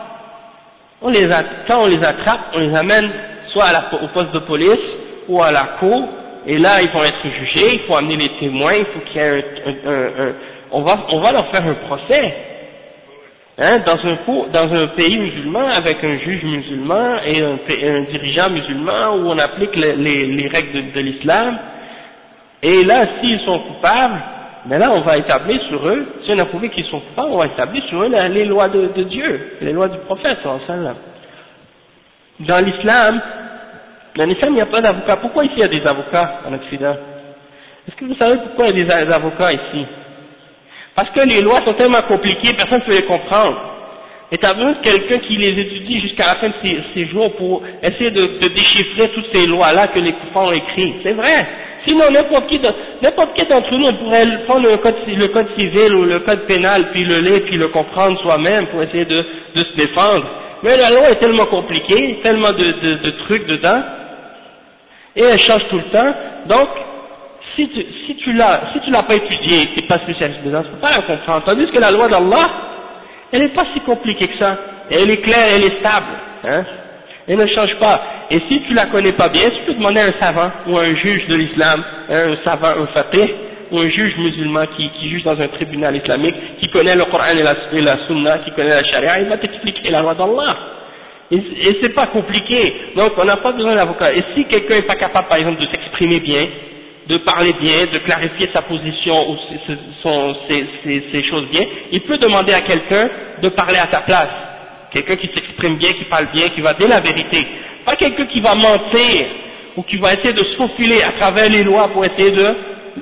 Quand on les attrape, on les amène soit au poste de police ou à la cour, et là ils vont être jugés, il faut amener les témoins, il faut qu'il y ait on va leur faire un procès, hein, dans un pays musulman avec un juge musulman et un dirigeant musulman où on applique les règles de l'islam, et là s'ils sont coupables, mais là on va établir sur eux, si on a prouvé qu'ils sont coupables, on va établir sur eux les lois de Dieu, les lois du prophète sallallahu alayhi wa sallam. Dans l'islam, il n'y a pas d'avocats. Pourquoi ici il y a des avocats en Occident? Est-ce que vous savez pourquoi il y a des avocats ici? Parce que les lois sont tellement compliquées, personne ne peut les comprendre. Et tu as besoin de quelqu'un qui les étudie jusqu'à la fin de ses jours pour essayer de déchiffrer toutes ces lois-là que les koufars ont écrites. C'est vrai. Sinon, n'importe qui d'entre nous, on pourrait prendre le code civil ou le code pénal, puis le lire, puis le comprendre soi-même pour essayer de se défendre. Mais la loi est tellement compliquée, tellement de trucs dedans, et elle change tout le temps. Donc, si tu l'as pas étudié, tu n'es pas spécialiste dedans, tu peux pas la comprendre. Tandis que la loi d'Allah, elle n'est pas si compliquée que ça. Elle est claire, elle est stable, hein. Elle ne change pas. Et si tu la connais pas bien, tu peux demander à un savant ou à un juge de l'islam, un savant, un faqih, ou un juge musulman qui juge dans un tribunal islamique, qui connaît le Coran et la Sunna, qui connaît la Sharia, il va t'expliquer la loi d'Allah. Et c'est pas compliqué. Donc on n'a pas besoin d'avocat. Et si quelqu'un n'est pas capable, par exemple, de s'exprimer bien, de parler bien, de clarifier sa position ou ses choses bien, il peut demander à quelqu'un de parler à sa place. Quelqu'un qui s'exprime bien, qui parle bien, qui va dire la vérité. Pas quelqu'un qui va mentir, ou qui va essayer de se faufiler à travers les lois pour essayer de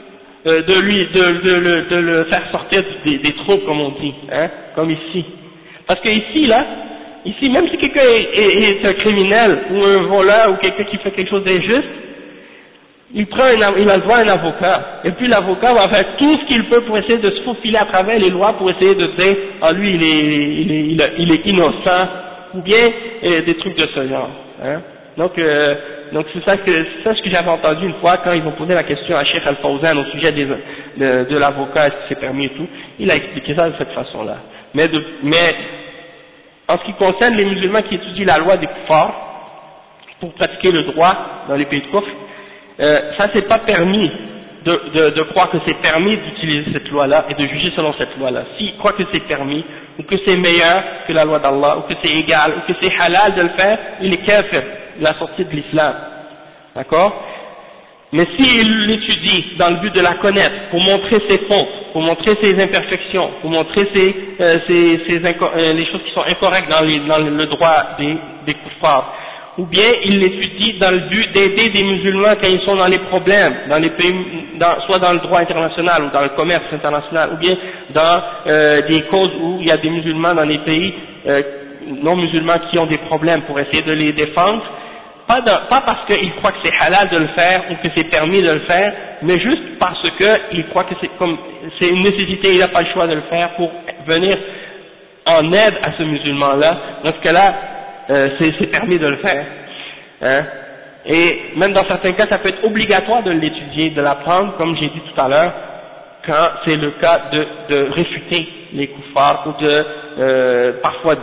le faire sortir des troubles, comme on dit, hein, comme ici. Parce que ici, même si quelqu'un est un criminel, ou un voleur, ou quelqu'un qui fait quelque chose d'injuste, il a le droit à un avocat, et puis l'avocat va faire tout ce qu'il peut pour essayer de se faufiler à travers les lois, pour essayer de dire, ah lui il est innocent, ou bien des trucs de ce genre, hein. Donc c'est ça ce que j'avais entendu une fois quand ils ont posé la question à Cheikh Al-Fawzan au sujet de l'avocat, est-ce que c'est permis et tout, il a expliqué ça de cette façon-là. Mais en ce qui concerne les musulmans qui étudient la loi des kuffars pour pratiquer le droit dans les pays de kufr, ça c'est pas permis de croire que c'est permis d'utiliser cette loi-là et de juger selon cette loi-là. S'ils croient que c'est permis, ou que c'est meilleur que la loi d'Allah, ou que c'est égal, ou que c'est halal de le faire, il est kafir, il a sorti de l'islam. D'accord? Mais s'il l'étudie dans le but de la connaître, pour montrer ses fautes, pour montrer ses imperfections, pour montrer les choses qui sont incorrectes dans le droit des kuffars, ou bien il l'étudie dans le but d'aider des musulmans quand ils sont dans les problèmes, dans les pays, soit dans le droit international ou dans le commerce international, ou bien dans des causes où il y a des musulmans dans les pays non musulmans qui ont des problèmes pour essayer de les défendre, pas parce qu'il croit que c'est halal de le faire ou que c'est permis de le faire, mais juste parce qu'il croit que c'est une nécessité, il n'a pas le choix de le faire pour venir en aide à ce musulman-là. Dans ce cas-là, c'est permis de le faire. Hein. Et même dans certains cas, ça peut être obligatoire de l'étudier, de l'apprendre, comme j'ai dit tout à l'heure, quand c'est le cas de réfuter les kuffars ou parfois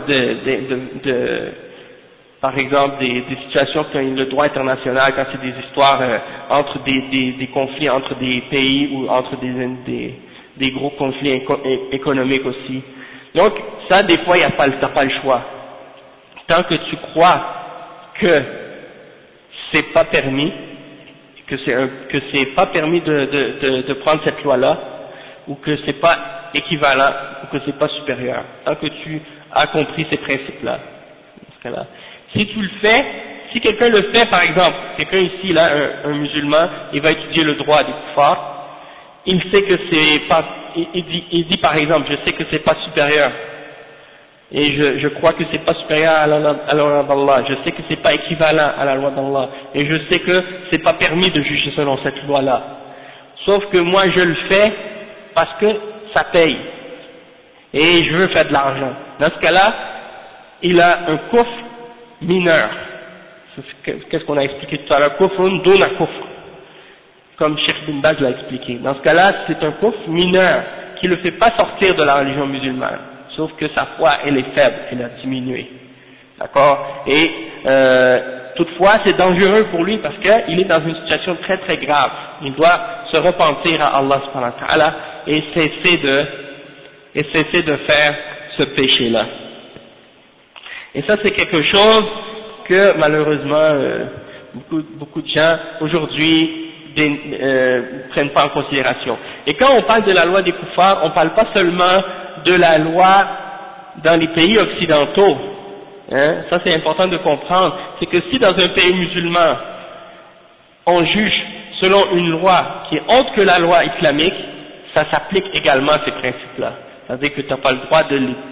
par exemple des situations quand le droit international, quand c'est des histoires entre des conflits entre des pays ou entre des gros conflits économiques aussi. Donc ça, des fois, t'as pas le choix. Tant que tu crois que c'est pas permis, que c'est pas permis de prendre cette loi-là, ou que c'est pas équivalent, ou que c'est pas supérieur, tant que tu as compris ces principes-là, dans ce cas-là. Si tu le fais, si quelqu'un le fait, par exemple, quelqu'un ici, là, un musulman, il va étudier le droit des kuffars, il sait que c'est pas, il dit par exemple, je sais que c'est pas supérieur, et je crois que c'est pas supérieur à la loi d'Allah, je sais que c'est pas équivalent à la loi d'Allah, et je sais que c'est pas permis de juger selon cette loi-là. Sauf que moi je le fais parce que ça paye, et je veux faire de l'argent. Dans ce cas-là, il a un kufr mineur. Qu'est-ce qu'on a expliqué tout à l'heure? Kufrun duna kufr, comme Cheikh Bin Baz l'a expliqué. Dans ce cas-là, c'est un kufr mineur qui ne le fait pas sortir de la religion musulmane, sauf que sa foi elle est faible, elle a diminué. D'accord? Et toutefois, c'est dangereux pour lui parce qu'il est dans une situation très très grave. Il doit se repentir à Allah subhanahu wa ta'ala et cesser de faire ce péché-là. Et ça, c'est quelque chose que malheureusement beaucoup de gens aujourd'hui prennent pas en considération. Et quand on parle de la loi des kuffars, on parle pas seulement de la loi dans les pays occidentaux. Hein, ça c'est important de comprendre. C'est que si dans un pays musulman on juge selon une loi qui est autre que la loi islamique, ça s'applique également à ces principes-là. C'est-à-dire que tu n'as pas le droit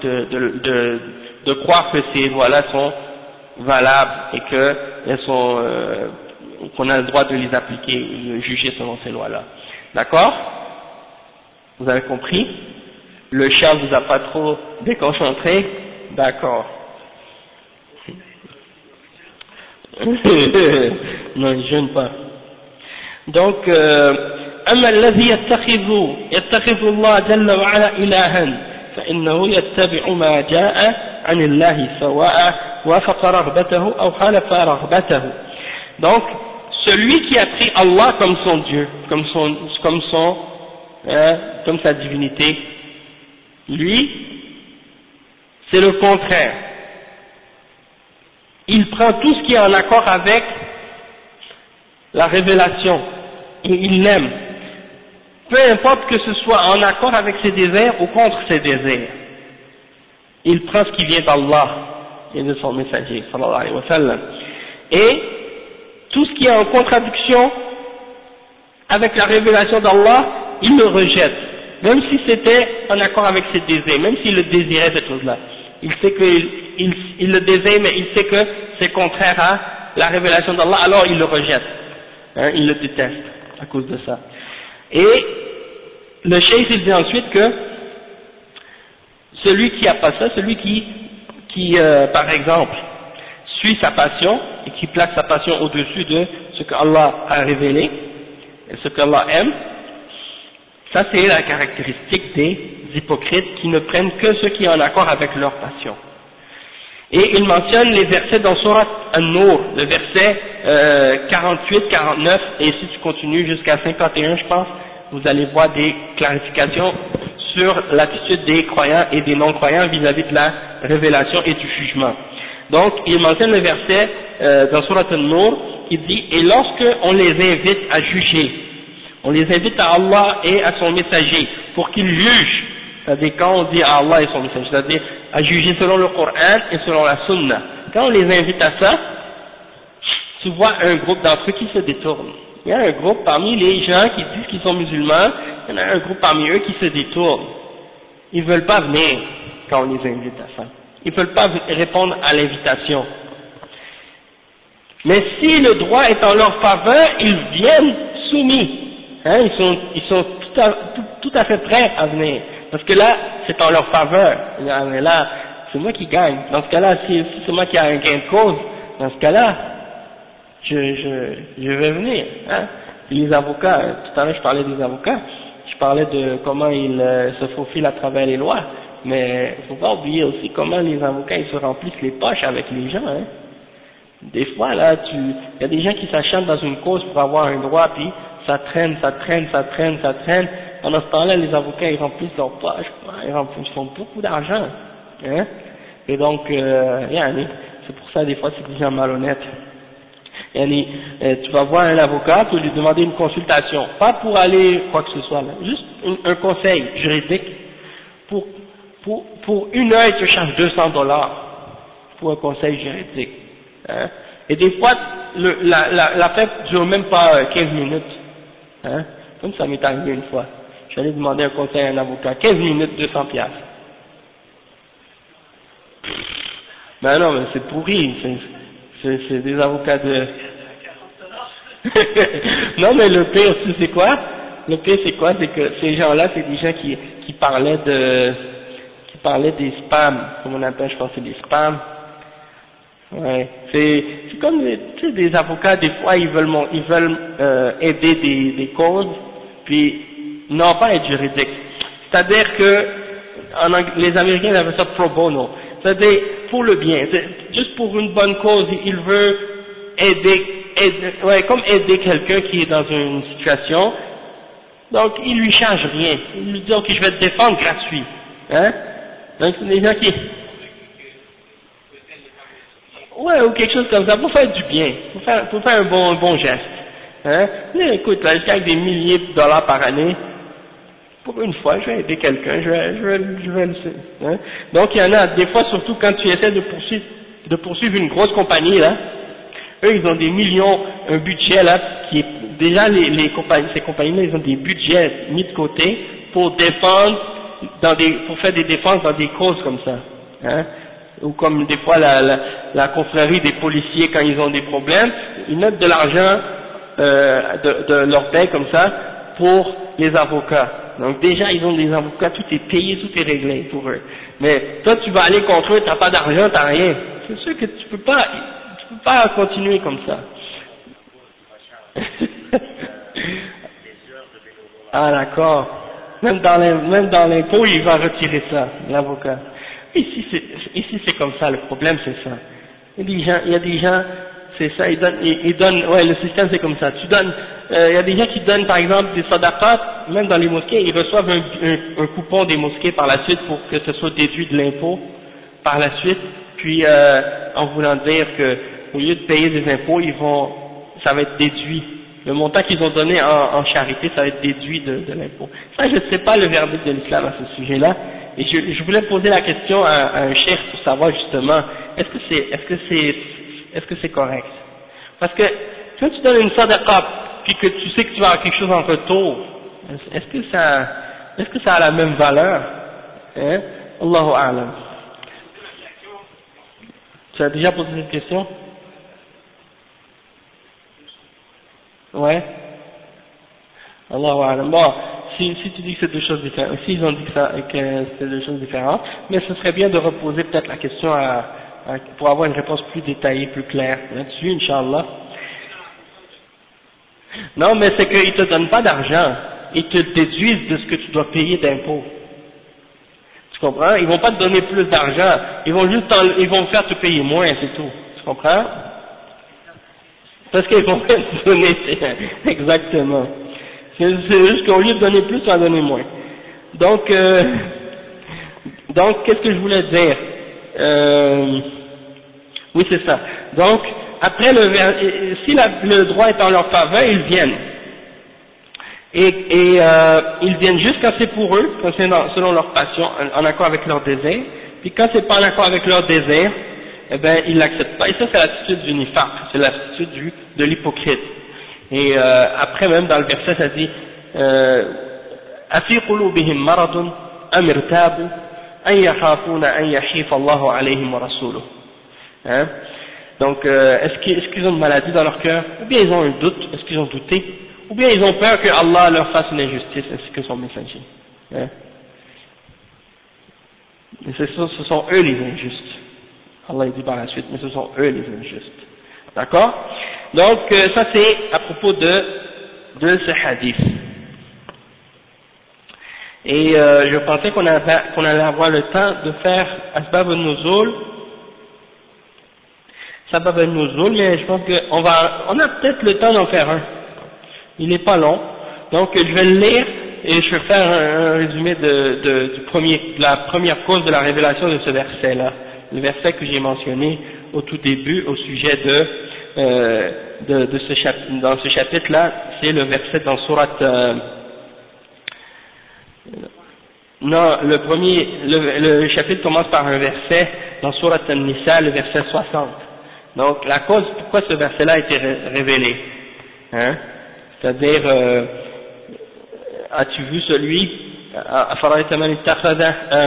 de croire que ces lois-là sont valables et qu'on a le droit de les appliquer, de juger selon ces lois-là. D'accord? Vous avez compris? Le chat vous a pas trop déconcentré? D'accord. Non, il gêne pas. Donc, أما الذي يتخذ الله جل وعلا إلها فإنه يتبع ما جاء عن الله سواء وافق رغبته أو خالف رغبته. Donc, celui qui a pris Allah comme son Dieu, comme sa divinité, lui, c'est le contraire. Il prend tout ce qui est en accord avec la révélation et il l'aime. Peu importe que ce soit en accord avec ses désirs ou contre ses désirs. Il prend ce qui vient d'Allah et de son messager, sallallahu alayhi wa sallam. Et tout ce qui est en contradiction avec la révélation d'Allah, il le rejette. Même si c'était en accord avec ses désirs, même s'il le désirait cette chose-là. Il sait qu'il le désire, mais il sait que c'est contraire à la révélation d'Allah, alors il le rejette. Hein, il le déteste à cause de ça. Et le cheikh il dit ensuite que celui qui a pas ça, celui qui par exemple suit sa passion et qui place sa passion au-dessus de ce que Allah a révélé et ce qu'Allah aime, ça c'est la caractéristique des hypocrites qui ne prennent que ce qui est en accord avec leur passion. Et il mentionne les versets dans Surat An-Nur, le verset 48, 49, et si tu continues jusqu'à 51 je pense, vous allez voir des clarifications sur l'attitude des croyants et des non-croyants vis-à-vis de la révélation et du jugement. Donc il mentionne le verset dans Surat An-Nur qui dit, et lorsque on les invite à juger, on les invite à Allah et à son messager pour qu'ils jugent, c'est-à-dire quand on dit à Allah et son messager, c'est-à-dire à juger selon le Coran et selon la Sunna, quand on les invite à ça, tu vois un groupe d'entre eux qui se détournent. Il y a un groupe parmi les gens qui disent qu'ils sont musulmans, il y en a un groupe parmi eux qui se détournent. Ils ne veulent pas venir quand on les invite à ça. Ils ne veulent pas répondre à l'invitation. Mais si le droit est en leur faveur, ils viennent soumis. Hein, ils sont tout à fait prêts à venir. Parce que là, c'est en leur faveur. Mais là, c'est moi qui gagne. Dans ce cas-là, si c'est moi qui ai un gain de cause, dans ce cas-là, je vais venir. Hein. Les avocats, tout à l'heure je parlais des avocats, je parlais de comment ils se faufilent à travers les lois. Mais il ne faut pas oublier aussi comment les avocats ils se remplissent les poches avec les gens. Hein. Des fois, là, il y a des gens qui s'acharnent dans une cause pour avoir un droit, puis ça traîne. Pendant ce temps-là, les avocats, ils remplissent leurs poches, ils font beaucoup d'argent. Hein. Et donc, c'est pour ça, des fois, c'est des gens malhonnêtes. Tu vas voir un avocat, tu lui demander une consultation, pas pour aller quoi que ce soit, là, juste un conseil juridique. Pour une heure, il te charge $200 pour un conseil juridique. Hein. Et des fois, la fête dure même pas 15 minutes. Hein. Comme ça m'est arrivé une fois. J'allais demander un conseil à un avocat. 15 minutes, $200. Ben non, mais c'est pourri. C'est des avocats de... Non, mais le pire, tu sais quoi? Le pire, c'est quoi? C'est que ces gens-là, c'est des gens qui parlaient des spams, comme on appelle, je pense, c'est des spams. Ouais, c'est comme tu sais, des avocats, des fois ils veulent aider des causes, puis non pas être juridique. C'est-à-dire que les Américains appellent ça pro bono, c'est-à-dire pour le bien, juste pour une bonne cause, il veut aider quelqu'un qui est dans une situation, donc il lui charge rien, il lui dit ok je vais te défendre gratuit, hein, donc c'est des gens qui ouais, ou quelque chose comme ça, pour faire du bien, pour faire un bon geste. Hein? Mais écoute, là, je gagne des milliers de dollars par année. Pour une fois, je vais aider quelqu'un, je vais le hein? Donc il y en a, des fois, surtout quand tu essaies de poursuivre une grosse compagnie, là, eux, ils ont des millions, un budget, là, qui est, déjà, ces compagnies-là, ils ont des budgets mis de côté pour défendre, pour faire des défenses dans des causes comme ça. Hein? Ou comme des fois la confrérie des policiers quand ils ont des problèmes, ils mettent de l'argent de leur paie comme ça pour les avocats. Donc déjà ils ont des avocats, tout est payé, tout est réglé pour eux. Mais toi tu vas aller contre eux, t'as pas d'argent, t'as rien. C'est sûr que tu peux pas continuer comme ça. Ah d'accord. Même dans l'impôt il va retirer ça, l'avocat. Ici c'est comme ça, le problème c'est ça. Il y a des gens, c'est ça, ils donnent, ouais, le système c'est comme ça. Tu donnes, il y a des gens qui donnent par exemple des sadaqat, même dans les mosquées, ils reçoivent un coupon des mosquées par la suite pour que ce soit déduit de l'impôt par la suite, puis en voulant dire que au lieu de payer des impôts, ça va être déduit. Le montant qu'ils ont donné en charité, ça va être déduit de l'impôt. Ça, je ne sais pas le verdict de l'islam à ce sujet-là. Et je voulais poser la question à un cheikh pour savoir justement, est-ce que c'est correct? Parce que quand tu donnes une sadaqa, puis que tu sais que tu vas avoir quelque chose en retour, est-ce que ça a la même valeur? Hein? Allahu a'lam. Tu as déjà posé cette question? Ouais. Allahu a'lam. Bon. Si tu dis que c'est deux choses différentes, s'ils ont dit que c'est deux choses différentes, mais ce serait bien de reposer peut-être la question pour avoir une réponse plus détaillée, plus claire là-dessus, Inch'Allah. Non, mais c'est qu'ils te donnent pas d'argent, ils te déduisent de ce que tu dois payer d'impôts. Tu comprends? Ils vont pas te donner plus d'argent, ils vont faire te payer moins, c'est tout. Tu comprends? Parce qu'ils vont pas te donner, exactement. C'est juste qu'au lieu de donner plus, tu vas donner moins. Donc, qu'est-ce que je voulais dire? Oui, c'est ça. Donc, après si le droit est en leur faveur, ils viennent. Et ils viennent juste quand c'est pour eux, quand c'est selon leur passion, en accord avec leur désir, puis quand c'est pas en accord avec leur désir, eh ben ils l'acceptent pas. Et ça c'est l'attitude du nifaq, c'est l'attitude de l'hypocrite. Et après même dans le verset ça dit أفي قلوبهم مرض أم ارتابوا أن يخافون أن يحيف الله عليهم ورسوله. Hein? Donc est-ce qu'ils ont une maladie dans leur cœur, ou bien ils ont un doute, est-ce qu'ils ont douté, ou bien ils ont peur que Allah leur fasse une injustice ainsi que son messager. Hein? Et ce sont eux les injustes. Allah dit par la suite, mais ce sont eux les injustes. D'accord? Donc ça c'est à propos de ce hadith. Et je pensais qu'on allait avoir le temps de faire Asbab al-Nuzul, Sabab al-Nuzul, mais je pense qu'on a peut-être le temps d'en faire un. Il n'est pas long, donc je vais le lire et je vais faire un résumé de la première cause de la révélation de ce verset-là, le verset que j'ai mentionné au tout début au sujet de ce chapitre. Dans ce chapitre-là, c'est le verset dans sourate. Non, le chapitre commence par un verset dans sourate An-Nisa, le verset 60. Donc la cause pourquoi ce verset-là a été révélé, hein? C'est-à-dire as-tu vu celui أفرأيت من اتخذ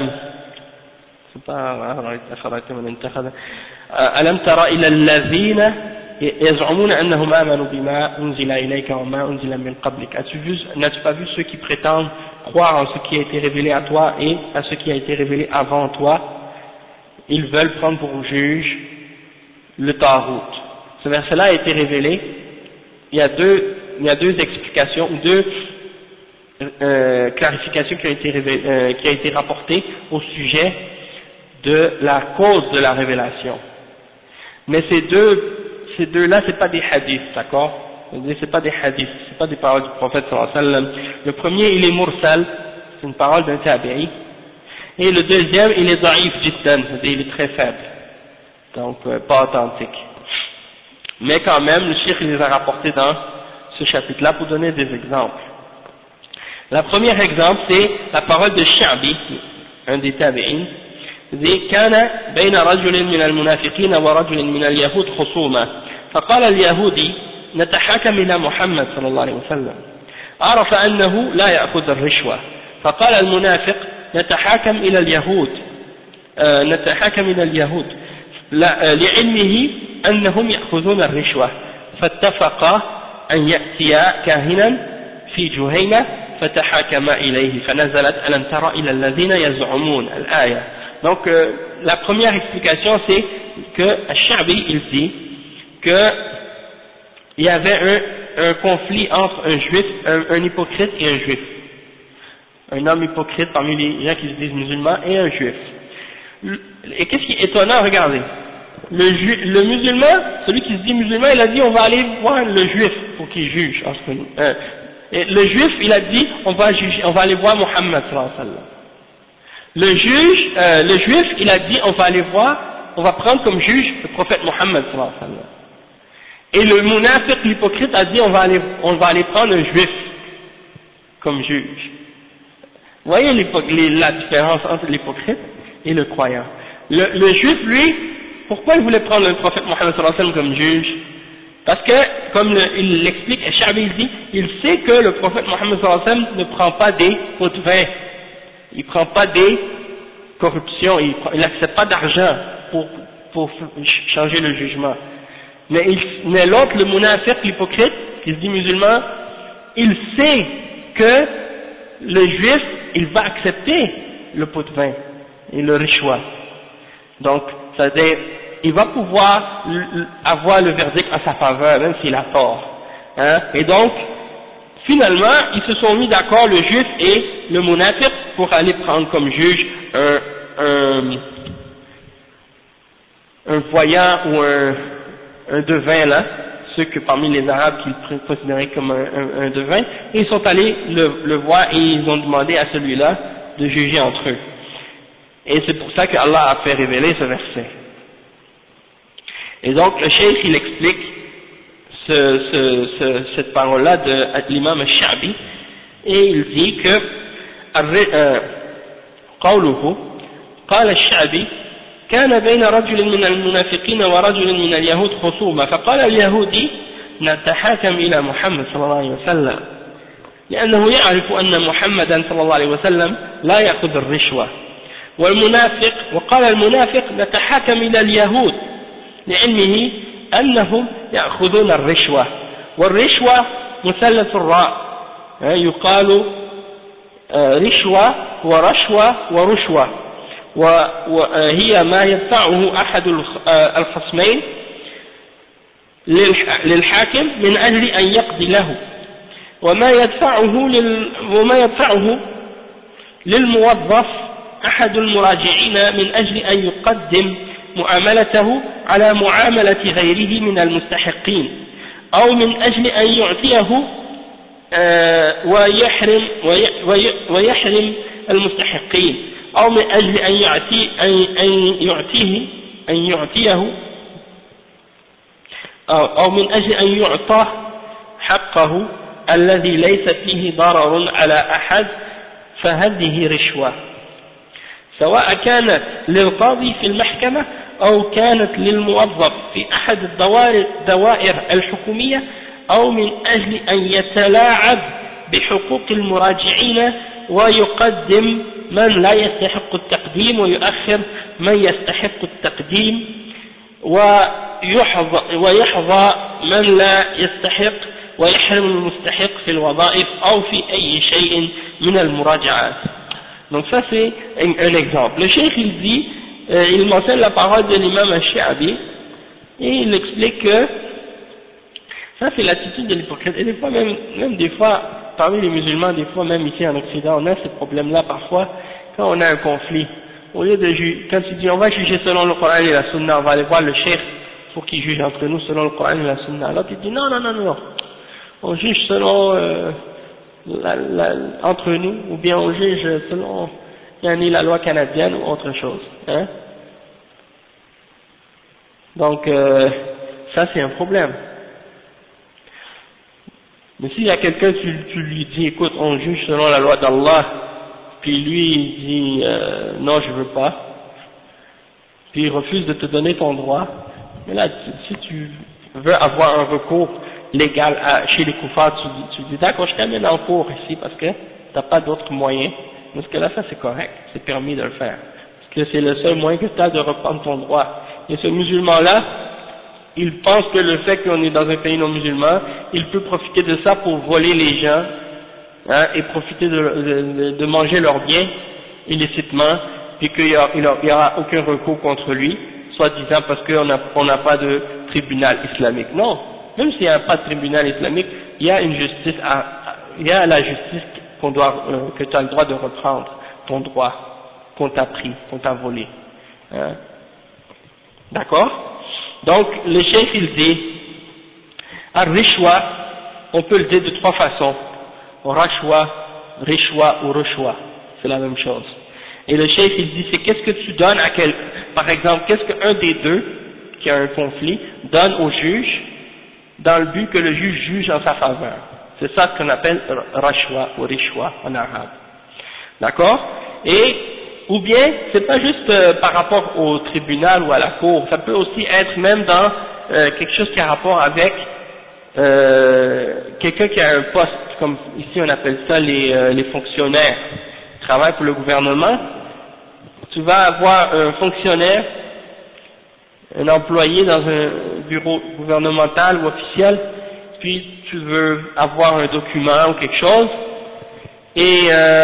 أفرأيت من اتخذ ألم تر إلى الذين يزعمون أنهم آمنوا بما أنزل إليك وما أنزل من قبلك. N'as-tu pas vu ceux qui prétendent croire en ce qui a été révélé à toi et à ce qui a été révélé avant toi? Ils veulent prendre pour juge le Tarout. Ce verset-là a été révélé. Il y a deux explications ou deux clarifications qui a été rapportées au sujet de la cause de la révélation. Mais ces deux-là, c'est pas des hadiths, d'accord? C'est pas des hadiths, c'est pas des paroles du prophète sallallahu alayhi wa sallam. Le premier, il est mursal, c'est une parole d'un tabi'i. Et le deuxième, il est da'if jiddan, c'est-à-dire il est très faible. Donc, pas authentique. Mais quand même, le cheikh les a rapportés dans ce chapitre-là pour donner des exemples. Le premier exemple, c'est la parole de Sha'bi, un des tabi'in. كان بين رجل من المنافقين ورجل من اليهود خصومة فقال اليهودي نتحاكم إلى محمد صلى الله عليه وسلم عرف أنه لا يأخذ الرشوة فقال المنافق نتحاكم إلى اليهود لعلمه أنهم يأخذون الرشوة فاتفقا أن يأتيا كاهنا في جهينة فتحاكما إليه فنزلت ألم تر إلى الذين يزعمون الآية. Donc la première explication c'est que Sha'bi il dit que il y avait un conflit entre un juif, un hypocrite et un juif, un homme hypocrite parmi les gens qui se disent musulmans et un juif. Et qu'est-ce qui est étonnant, regardez, le musulman, celui qui se dit musulman, il a dit on va aller voir le juif pour qu'il juge entre nous. Et le juif il a dit on va aller voir Muhammad sallallahu alayhi wa sallam. Le juif, il a dit, on va prendre comme juge le prophète Mohammed sallallahu alayhi wa sallam. Et le munafiq, l'hypocrite, a dit, on va aller prendre un juif comme juge. Vous voyez la différence entre l'hypocrite et le croyant. Le juif, lui, pourquoi il voulait prendre le prophète Mohammed sallallahu alayhi wa sallam comme juge? Parce que, comme il l'explique, Sha'bi dit, il sait que le prophète Mohammed sallallahu alayhi wa sallam ne prend pas des pots de vin. Il prend pas des corruptions, il n'accepte pas d'argent pour changer le jugement. Mais l'autre, le munafiq, l'hypocrite, qui se dit musulman, il sait que le juif, il va accepter le pot de vin et le rishwa. Donc, c'est-à-dire, il va pouvoir avoir le verdict à sa faveur, même s'il a tort. Hein? Et donc, finalement, ils se sont mis d'accord, le juif et le munafiq, pour aller prendre comme juge un voyant ou un devin là, ceux que parmi les Arabes qu'ils considéraient comme un devin, et ils sont allés le voir et ils ont demandé à celui-là de juger entre eux. Et c'est pour ça que Allah a fait révéler ce verset. Et donc le cheikh il explique cette parole-là de l'imam al-Sha'bi, et il dit que قوله قال الشعبي كان بين رجل من المنافقين ورجل من اليهود خصومة فقال اليهودي نتحاكم إلى محمد صلى الله عليه وسلم لأنه يعرف أن محمدا صلى الله عليه وسلم لا يأخذ الرشوة وقال المنافق نتحاكم إلى اليهود لعلمه أنهم يأخذون الرشوة والرشوة مثلث الراء يقال رشوة ورشوة ورشوة وهي ما يدفعه أحد الخصمين للحاكم من أجل أن يقضي له وما يدفعه للموظف أحد المراجعين من أجل أن يقدم معاملته على معاملة غيره من المستحقين أو من أجل أن يعطيه ويحرم المستحقين أو من أجل أن يعطيه أو من أجل أن يعطاه حقه الذي ليس فيه ضرر على أحد فهذه رشوة سواء كانت للقاضي في المحكمة أو كانت للموظف في أحد الدوائر الحكومية أو من أجل أن يتلاعب بحقوق المراجعين ويقدم من لا يستحق التقديم ويؤخر من يستحق التقديم ويحظى من لا يستحق ويحرم المستحق في الوظائف أو في أي شيء من المراجعات. Donc ça c'est un exemple. Le cheikh il dit, il mentionne la parole de l'imam al-Sha'bi et il explique que ça c'est l'attitude de l'hypocrite. Et des fois même des fois, parmi les musulmans, des fois même ici en Occident, on a ce problème-là parfois quand on a un conflit. Au lieu de juger, quand tu dis on va juger selon le Coran et la Sunna, on va aller voir le cheikh pour qu'il juge entre nous selon le Coran et la Sunna. Alors tu dis non, on juge selon entre nous, ou bien on juge selon la loi canadienne ou autre chose. Hein? Donc ça c'est un problème. Mais s'il y a quelqu'un, tu lui dis écoute, on juge selon la loi d'Allah, puis lui il dit non je veux pas, puis il refuse de te donner ton droit, mais là si tu veux avoir un recours légal chez les koufars, tu dis d'accord je t'amène en cours ici parce que t'as pas d'autre moyen, parce que là ça c'est correct, c'est permis de le faire, parce que c'est le seul moyen que tu as de reprendre ton droit. Et ce musulman là, il pense que le fait qu'on est dans un pays non musulman, il peut profiter de ça pour voler les gens, hein, et profiter de manger leurs biens illicitement, puis qu'il n'y aura aucun recours contre lui, soi-disant parce qu'on n'a pas de tribunal islamique. Non, même s'il n'y a pas de tribunal islamique, il y a une justice, il y a la justice que tu as le droit de reprendre ton droit qu'on t'a pris, qu'on t'a volé. Hein. D'accord? Donc, le cheikh il dit, ar-rishwa, on peut le dire de trois façons. Rashwa, rishwa ou rushwa, c'est la même chose. Et le cheikh il dit, c'est qu'est-ce que tu donnes à par exemple, qu'est-ce qu'un des deux, qui a un conflit, donne au juge, dans le but que le juge juge en sa faveur. C'est ça qu'on appelle rashwa ou rishwa en arabe. D'accord? Et, ou bien, c'est pas juste par rapport au tribunal ou à la cour, ça peut aussi être même dans quelque chose qui a rapport avec quelqu'un qui a un poste, comme ici on appelle ça les fonctionnaires, qui travaillent pour le gouvernement. Tu vas avoir un fonctionnaire, un employé dans un bureau gouvernemental ou officiel, puis tu veux avoir un document ou quelque chose, et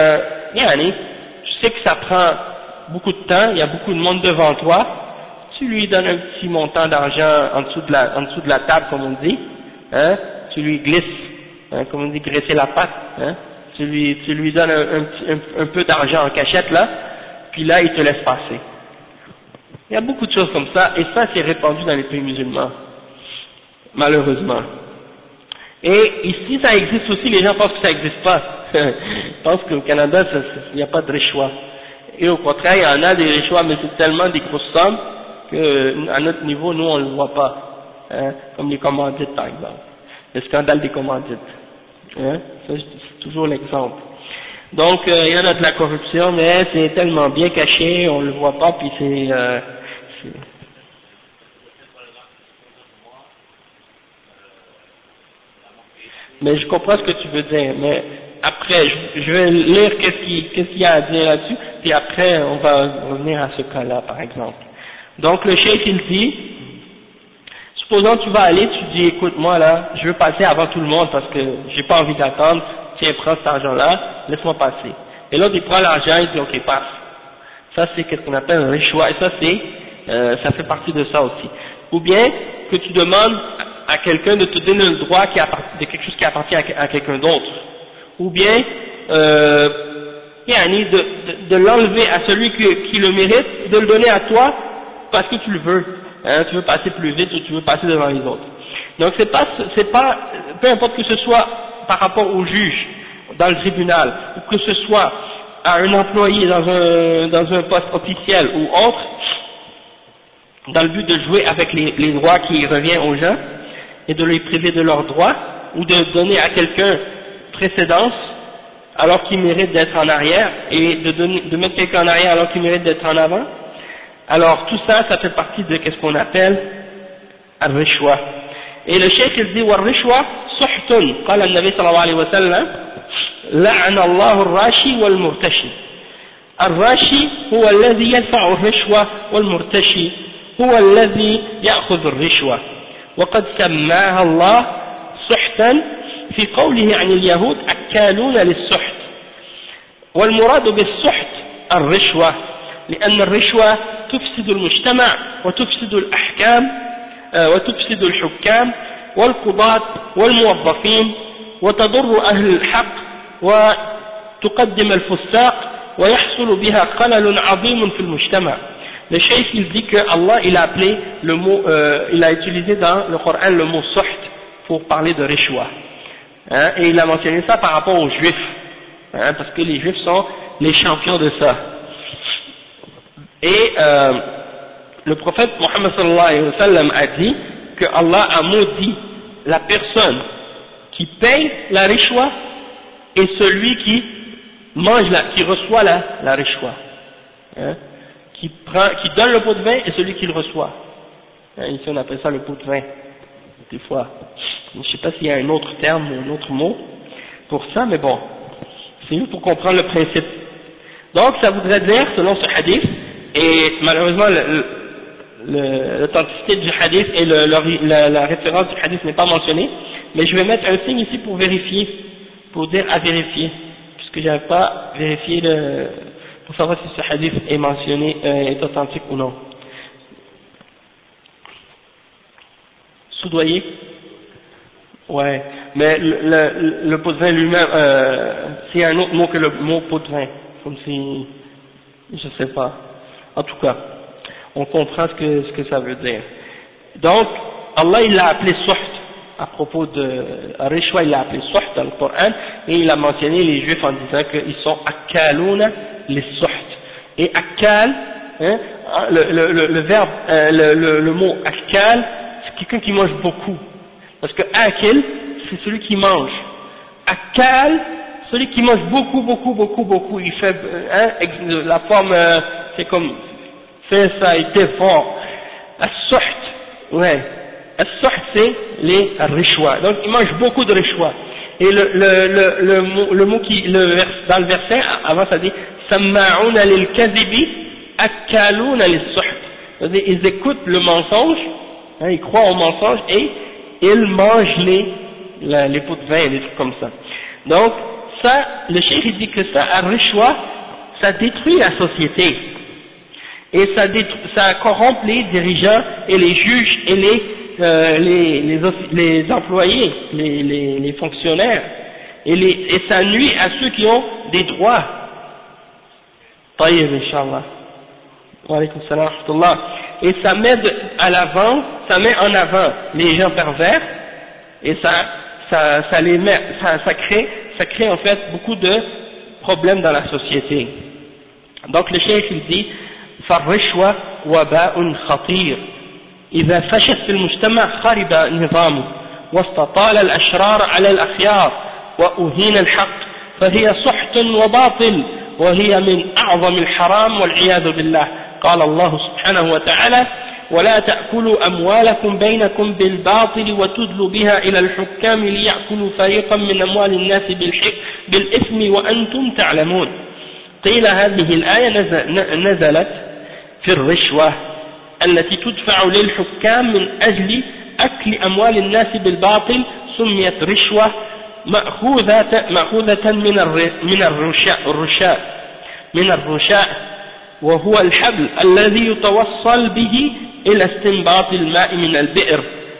tu sais que ça prend beaucoup de temps, il y a beaucoup de monde devant toi, tu lui donnes un petit montant d'argent en dessous de la table, comme on dit, hein, tu lui glisses, hein, comme on dit, graisser la patte, hein, tu lui donnes un peu d'argent en cachette là, puis là il te laisse passer. Il y a beaucoup de choses comme ça, et ça c'est répandu dans les pays musulmans, malheureusement. Et ici ça existe aussi, les gens pensent que ça n'existe pas. Ils pensent qu'au Canada il n'y a pas de rishwa. Et au contraire, il y en a des rishwa, mais c'est tellement des grosses sommes que à notre niveau, nous on le voit pas, hein, comme les commandites par exemple, le scandale des commandites, hein, ça c'est toujours l'exemple. Donc il y en a de la corruption, mais c'est tellement bien caché, on le voit pas, puis c'est mais je comprends ce que tu veux dire, mais après, je vais lire qu'est-ce qu'il y a à dire là-dessus, puis après, on va revenir à ce cas-là, par exemple. Donc, le cheikh, il dit, supposons tu vas aller, tu dis, écoute, moi là, je veux passer avant tout le monde parce que j'ai pas envie d'attendre, tiens, prends cet argent-là, laisse-moi passer. Et l'autre, il prend l'argent, il dit, ok, passe. Ça, c'est ce qu'on appelle un richoua, et ça, ça fait partie de ça aussi. Ou bien, que tu demandes à quelqu'un de te donner le droit de quelque chose qui appartient à quelqu'un d'autre, ou bien de l'enlever à celui qui le mérite, de le donner à toi parce que tu le veux, hein, tu veux passer plus vite ou tu veux passer devant les autres. Donc c'est pas, peu importe que ce soit par rapport au juge dans le tribunal, ou que ce soit à un employé dans un poste officiel ou autre, dans le but de jouer avec les droits qui reviennent aux gens et de les priver de leurs droits, ou de donner à quelqu'un précédence alors qu'il mérite d'être en arrière, et de mettre quelqu'un en arrière alors qu'il mérite d'être en avant. Alors tout ça, ça fait partie de ce qu'on appelle al-rishwa. Et le cheikh il dit wal-rishwa suhtun, قال النبي صلى الله عليه وسلم لعن الله الراشي والمرتشي. الراشي هو الذي يدفع الرشوة، والمرتشي هو الذي يأخذ الرشوة. وقد سماها الله سحتا في قوله عن اليهود أكالون للسحت. والمراد بالسحت الرشوة، لأن الرشوة تفسد المجتمع وتفسد الأحكام وتفسد الحكام والقضاة والموظفين، وتضر أهل الحق وتقدم الفساق، ويحصل بها خلل عظيم في المجتمع. Le cheikh il dit que Allah il a appelé le mot, il a utilisé dans le Coran le mot suht pour parler de rishwa, hein, et il a mentionné ça par rapport aux juifs, hein, parce que les juifs sont les champions de ça. Et le prophète Mohammed sallallahu alayhi wa sallam a dit que Allah a maudit la personne qui paye la rishwa et celui qui mange qui reçoit la rishwa, hein, qui donne le pot de vin et celui qui le reçoit. Hein, ici on appelle ça le pot de vin, des fois. Je ne sais pas s'il y a un autre terme ou un autre mot pour ça, mais bon, c'est juste pour comprendre le principe. Donc ça voudrait dire, selon ce hadith, et malheureusement l'authenticité du hadith et la référence du hadith n'est pas mentionnée, mais je vais mettre un signe ici pour vérifier, pour dire à vérifier, puisque je n'avais pas vérifié pour savoir si ce hadith est mentionné, est authentique ou non. Soudoyer? Ouais, mais le pot de vin lui-même, c'est un autre mot que le mot pot de vin, comme si, je sais pas. En tout cas, on comprend ce que ça veut dire. Donc, Allah il l'a appelé suht, à propos de Rishwa, il l'a appelé suht dans le Coran, et il a mentionné les juifs en disant qu'ils sont akalouna les suht. Et akal, hein, le verbe, le mot akal, c'est quelqu'un qui mange beaucoup. Parce que akil, c'est celui qui mange. Akal, celui qui mange beaucoup, il fait, hein, la forme, c'est comme, fait ça, il dévore. As-suht, ouais. As-suht, c'est les rishwa. Donc, il mange beaucoup de rishwa. Et le mot dans le verset, avant ça dit, Samma'una lil kadhibi, akaluna lis suht. Ils écoutent le mensonge, hein, ils croient au mensonge et ils mangent les pots de vin et des trucs comme ça. Donc, ça, le cheikh il dit que ça, ar-rishwa, ça détruit la société. Et ça corrompt les dirigeants et les juges et les employés, les fonctionnaires. Et ça nuit à ceux qui ont des droits. Taïb, Inch'Allah. Wa alaykum salam wa rahmatullah. Et ça met en avant les gens pervers, et ça crée en fait beaucoup de problèmes dans la société. Donc le cheikh il dit, فالرشوة وباء خطير إذا فشت في المجتمع خرب نظامه واستطال الأشرار على الأخيار وأهين الحق فهي سحت وباطل وهي من أعظم الحرام والعياذ بالله. قال الله سبحانه وتعالى ولا تأكلوا أموالكم بينكم بالباطل وتدلوا بها إلى الحكام ليأكلوا فريقا من أموال الناس بالإثم وأنتم تعلمون. قيل هذه الآية نزلت في الرشوة التي تدفع للحكام من أجل أكل أموال الناس بالباطل سميت رشوة مأخوذة من الرشاء وهو الحبل الذي يتوصل به إلى استنباط الماء من البئر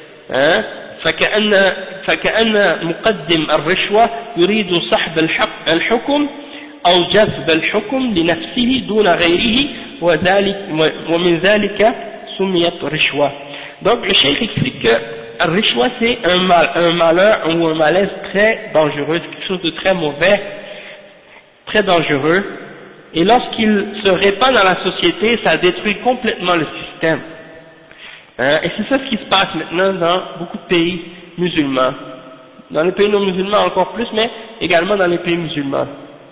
فكأن مقدم الرشوة يريد سحب الحكم أو جذب الحكم لنفسه دون غيره ومن ذلك سميت رشوة. Donc le cheikh explique que la rishwa c'est un malheur ou un malaise très dangereux, c'est quelque chose de très mauvais, très dangereux, et lorsqu'il se répand dans la société, ça détruit complètement le système. Et c'est ça ce qui se passe maintenant dans beaucoup de pays musulmans, dans les pays non musulmans encore plus, mais également dans les pays musulmans.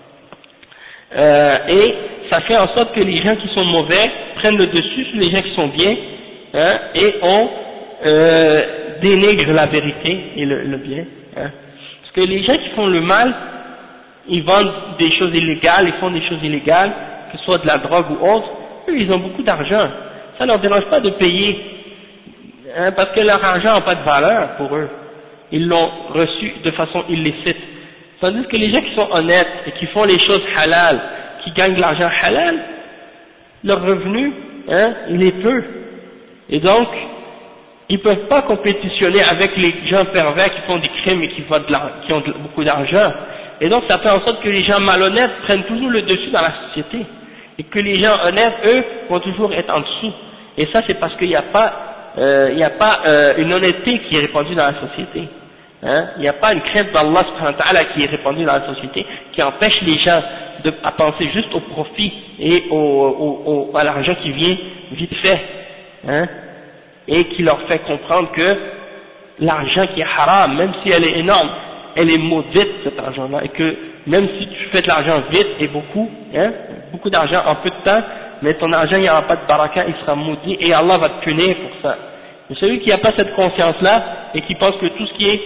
Et ça fait en sorte que les gens qui sont mauvais prennent le dessus sur les gens qui sont bien, et on dénigre la vérité et le bien. Parce que les gens qui font le mal, ils vendent des choses illégales, ils font des choses illégales, que ce soit de la drogue ou autre, eux ils ont beaucoup d'argent, ça ne leur dérange pas de payer, parce que leur argent n'a pas de valeur pour eux, ils l'ont reçu de façon illicite. Tandis que les gens qui sont honnêtes et qui font les choses halal, qui gagnent de l'argent halal, leur revenu, il est peu. Et donc, ils ne peuvent pas compétitionner avec les gens pervers qui font des crimes et qui ont beaucoup d'argent. Et donc, ça fait en sorte que les gens malhonnêtes prennent toujours le dessus dans la société. Et que les gens honnêtes, eux, vont toujours être en dessous. Et ça, c'est parce qu'il n'y a pas, une honnêteté qui est répandue dans la société. Il n'y a pas une crainte d'Allah subhanahu wa ta'ala qui est répandue dans la société, qui empêche les gens à penser juste au profit et à l'argent qui vient vite fait, et qui leur fait comprendre que l'argent qui est haram, même si elle est énorme, elle est maudite cet argent-là, et que même si tu fais de l'argent vite et beaucoup, beaucoup d'argent en peu de temps, mais ton argent il n'y aura pas de baraka, il sera maudit et Allah va te punir pour ça. Mais celui qui n'a pas cette conscience-là et qui pense que tout ce qui est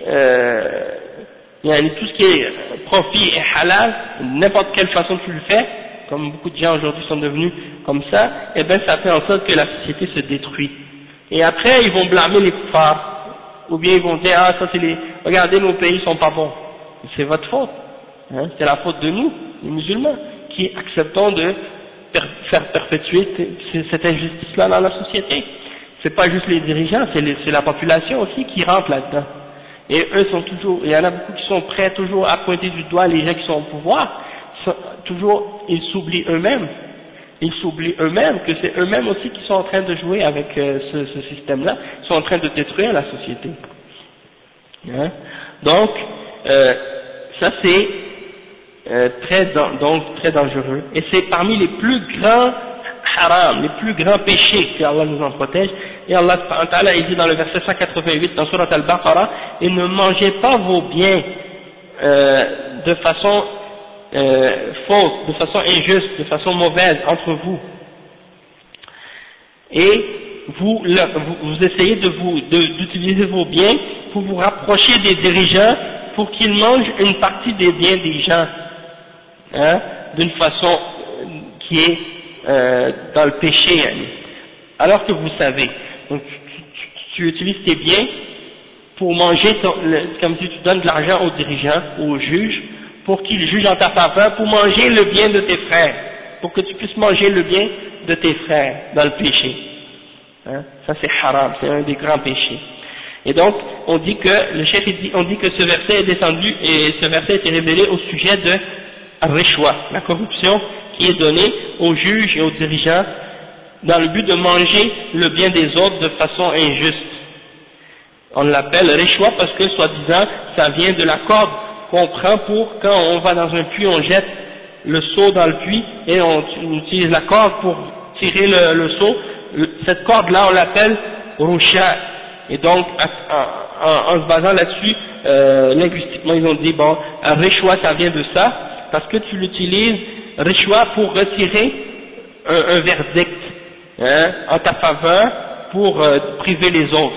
tout ce qui est profit et halal, n'importe quelle façon tu le fais, comme beaucoup de gens aujourd'hui sont devenus comme ça, et bien ça fait en sorte que la société se détruit. Et après ils vont blâmer les kuffars, ou bien ils vont dire ah ça c'est regardez nos pays sont pas bons, c'est votre faute, c'est la faute de nous, les musulmans, qui acceptons de faire perpétuer cette injustice-là dans la société. C'est pas juste les dirigeants, c'est la population aussi qui rentre là-dedans. Et eux sont toujours, il y en a beaucoup qui sont prêts toujours à pointer du doigt les gens qui sont au pouvoir, toujours ils s'oublient eux-mêmes que c'est eux-mêmes aussi qui sont en train de jouer avec ce système-là, ils sont en train de détruire la société. Donc, ça c'est très dangereux, et c'est parmi les plus grands haram, les plus grands péchés que Allah nous en protège. Et Allah subhanahu wa ta'ala il dit dans le verset 188 dans Surat Al-Baqarah, et ne mangez pas vos biens de façon fausse, de façon injuste, de façon mauvaise entre vous, et vous essayez d'utiliser vos biens pour vous rapprocher des dirigeants pour qu'ils mangent une partie des biens des gens, d'une façon qui est dans le péché, alors que vous savez. Donc tu utilises tes biens pour manger, comme si tu donnes de l'argent aux dirigeants ou aux juges pour qu'ils jugent en ta faveur, pour manger le bien de tes frères, pour que tu puisses manger le bien de tes frères dans le péché. Ça c'est haram, c'est un des grands péchés. Et donc on dit que le chef on dit que ce verset est descendu et ce verset a été révélé au sujet de rishwa, la corruption qui est donnée aux juges et aux dirigeants dans le but de manger le bien des autres de façon injuste. On l'appelle rishwa parce que soi-disant ça vient de la corde qu'on prend pour quand on va dans un puits, on jette le seau dans le puits et on utilise la corde pour tirer le seau, cette corde-là, on l'appelle rusha. Et donc, en se basant là-dessus, linguistiquement, ils ont dit, bon, un rishwa, ça vient de ça, parce que tu l'utilises, rishwa, pour retirer un verdict, hein, en ta faveur, pour priver les autres.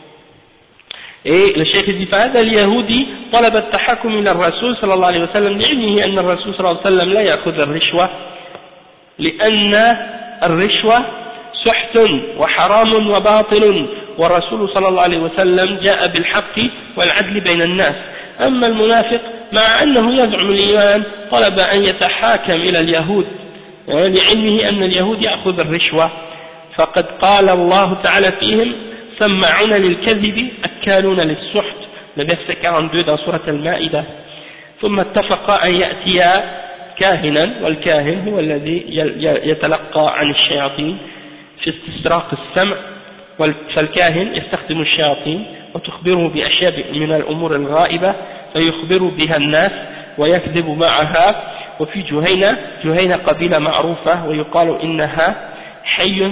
Et le cheikh dit فهذا اليهودي طلب التحكم إلى الرسول صلى الله عليه وسلم لعلمه أن الرسول صلى الله عليه وسلم لا يأخذ الرشوة لأن الرشوة سحت وحرام وباطل والرسول صلى الله عليه وسلم جاء بالحق والعدل بين الناس. أما المنافق مع أنه يزعم الإيمان طلب أن يتحاكم إلى اليهود لعلمه أن اليهود يأخذ الرشوة فقد قال الله تعالى فيهم سماعون للكذب أكالون للسحت. Le verset 42 dans Surat Al-Ma'ida. ثم اتفق أن يأتي كاهنا والكاهن هو الذي يتلقى عن الشياطين في استسراق السمع فالكاهن يستخدم الشياطين وتخبره بأشياء من الأمور الغائبة فيخبر بها الناس ويكذب معها. وفي جهينة قبيلة معروفة ويقال إنها حي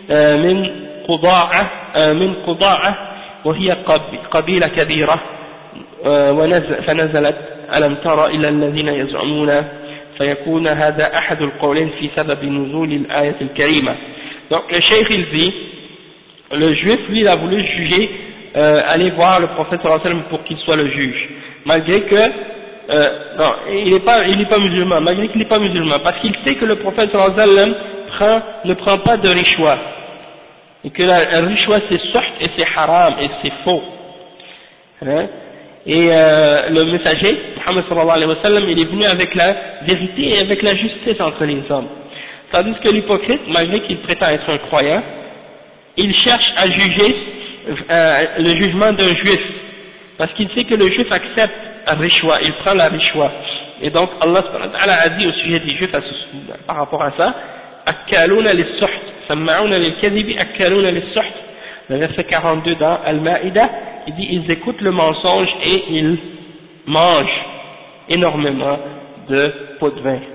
من قضاعة وهي قبيلة كبيرة فنزلت ألم تر إلى الذين يزعمون فيكون هذا أحد القولين في سبب نزول الآية الكريمة. Donc le cheikh il dit, le juif lui il a voulu juger, aller voir le prophète sallallahu alayhi wa sallam pour qu'il soit le juge, malgré que non, il n'est pas musulman, malgré qu'il n'est pas musulman, parce qu'il sait que le prophète sallallahu alayhi wa sallam ne prend pas de rishwa, et que la rishwa c'est suht et c'est haram et c'est faux, hein? Et le messager Muhammad sallallahu alayhi wa sallam il est venu avec la vérité et avec la justice entre les hommes, tandis que l'hypocrite, malgré qu'il prétend être un croyant, il cherche à juger le jugement d'un juif, parce qu'il sait que le juif accepte la rishwa, il prend la rishwa. Et donc Allah subhanahu wa ta'ala a dit au sujet des juifs par rapport à ça, akkaluna lis-suht, sama'una lil-kadhibi akkaluna lis-suht. Le verset 42 dans Al-Ma'ida, il dit ils écoutent le mensonge et ils mangent énormément de pot de vin.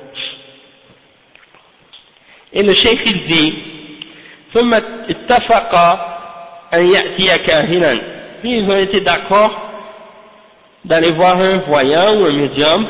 Et le cheikh il dit ثم اتفق أن يأتي كاهنا. Puis ils ont été d'accord d'aller voir un voyant ou un médium,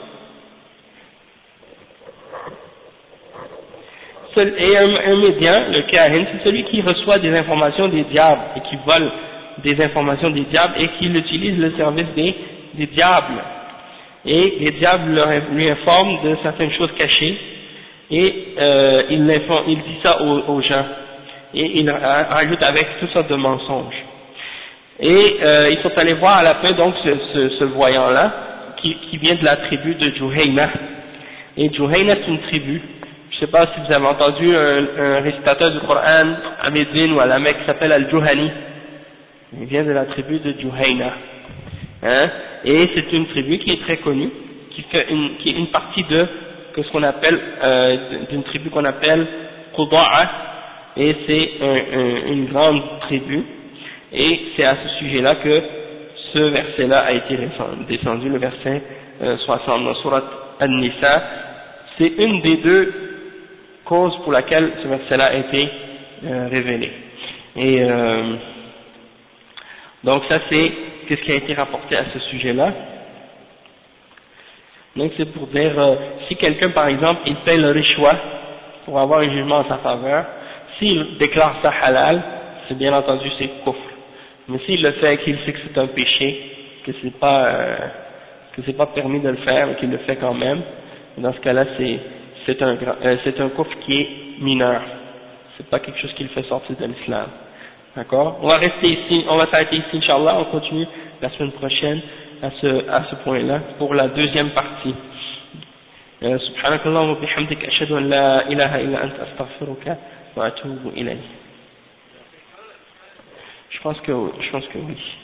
et un médium, le kahin, c'est celui qui reçoit des informations des diables et qui vole des informations des diables et qui utilise le service des diables, et les diables lui informent de certaines choses cachées et il dit ça aux gens et il rajoute avec toutes sortes de mensonges. Et ils sont allés voir à la fin donc ce voyant-là qui vient de la tribu de Juhayna. Et Juhayna c'est une tribu, je ne sais pas si vous avez entendu un récitateur du Coran à Médine ou à la Mecque qui s'appelle Al-Juhani. Il vient de la tribu de Juhayna, hein? Et c'est une tribu qui est très connue, qui est une partie de ce qu'on appelle d'une tribu qu'on appelle Quda'a, et c'est une grande tribu. Et c'est à ce sujet-là que ce verset-là a été descendu, le verset 60 dans Surat An-Nisa. C'est une des deux causes pour laquelle ce verset-là a été révélé. Et donc ça c'est qu'est-ce qui a été rapporté à ce sujet-là. Donc c'est pour dire, si quelqu'un par exemple il paye le rishwa pour avoir un jugement en sa faveur, s'il déclare ça halal, c'est bien entendu c'est kufr. Mais s'il le fait et qu'il sait que c'est un péché, que c'est pas permis de le faire et qu'il le fait quand même, dans ce cas-là c'est un kufr qui est mineur. C'est pas quelque chose qui le fait sortir de l'islam. D'accord? On va rester ici, on va s'arrêter ici, Inch'Allah, on continue la semaine prochaine à ce point-là, pour la deuxième partie. Subhanakallah wa bihamdik, ashhadu an la ilaha illa anta astaghfiruka wa atubu ilayk. Je pense que oui.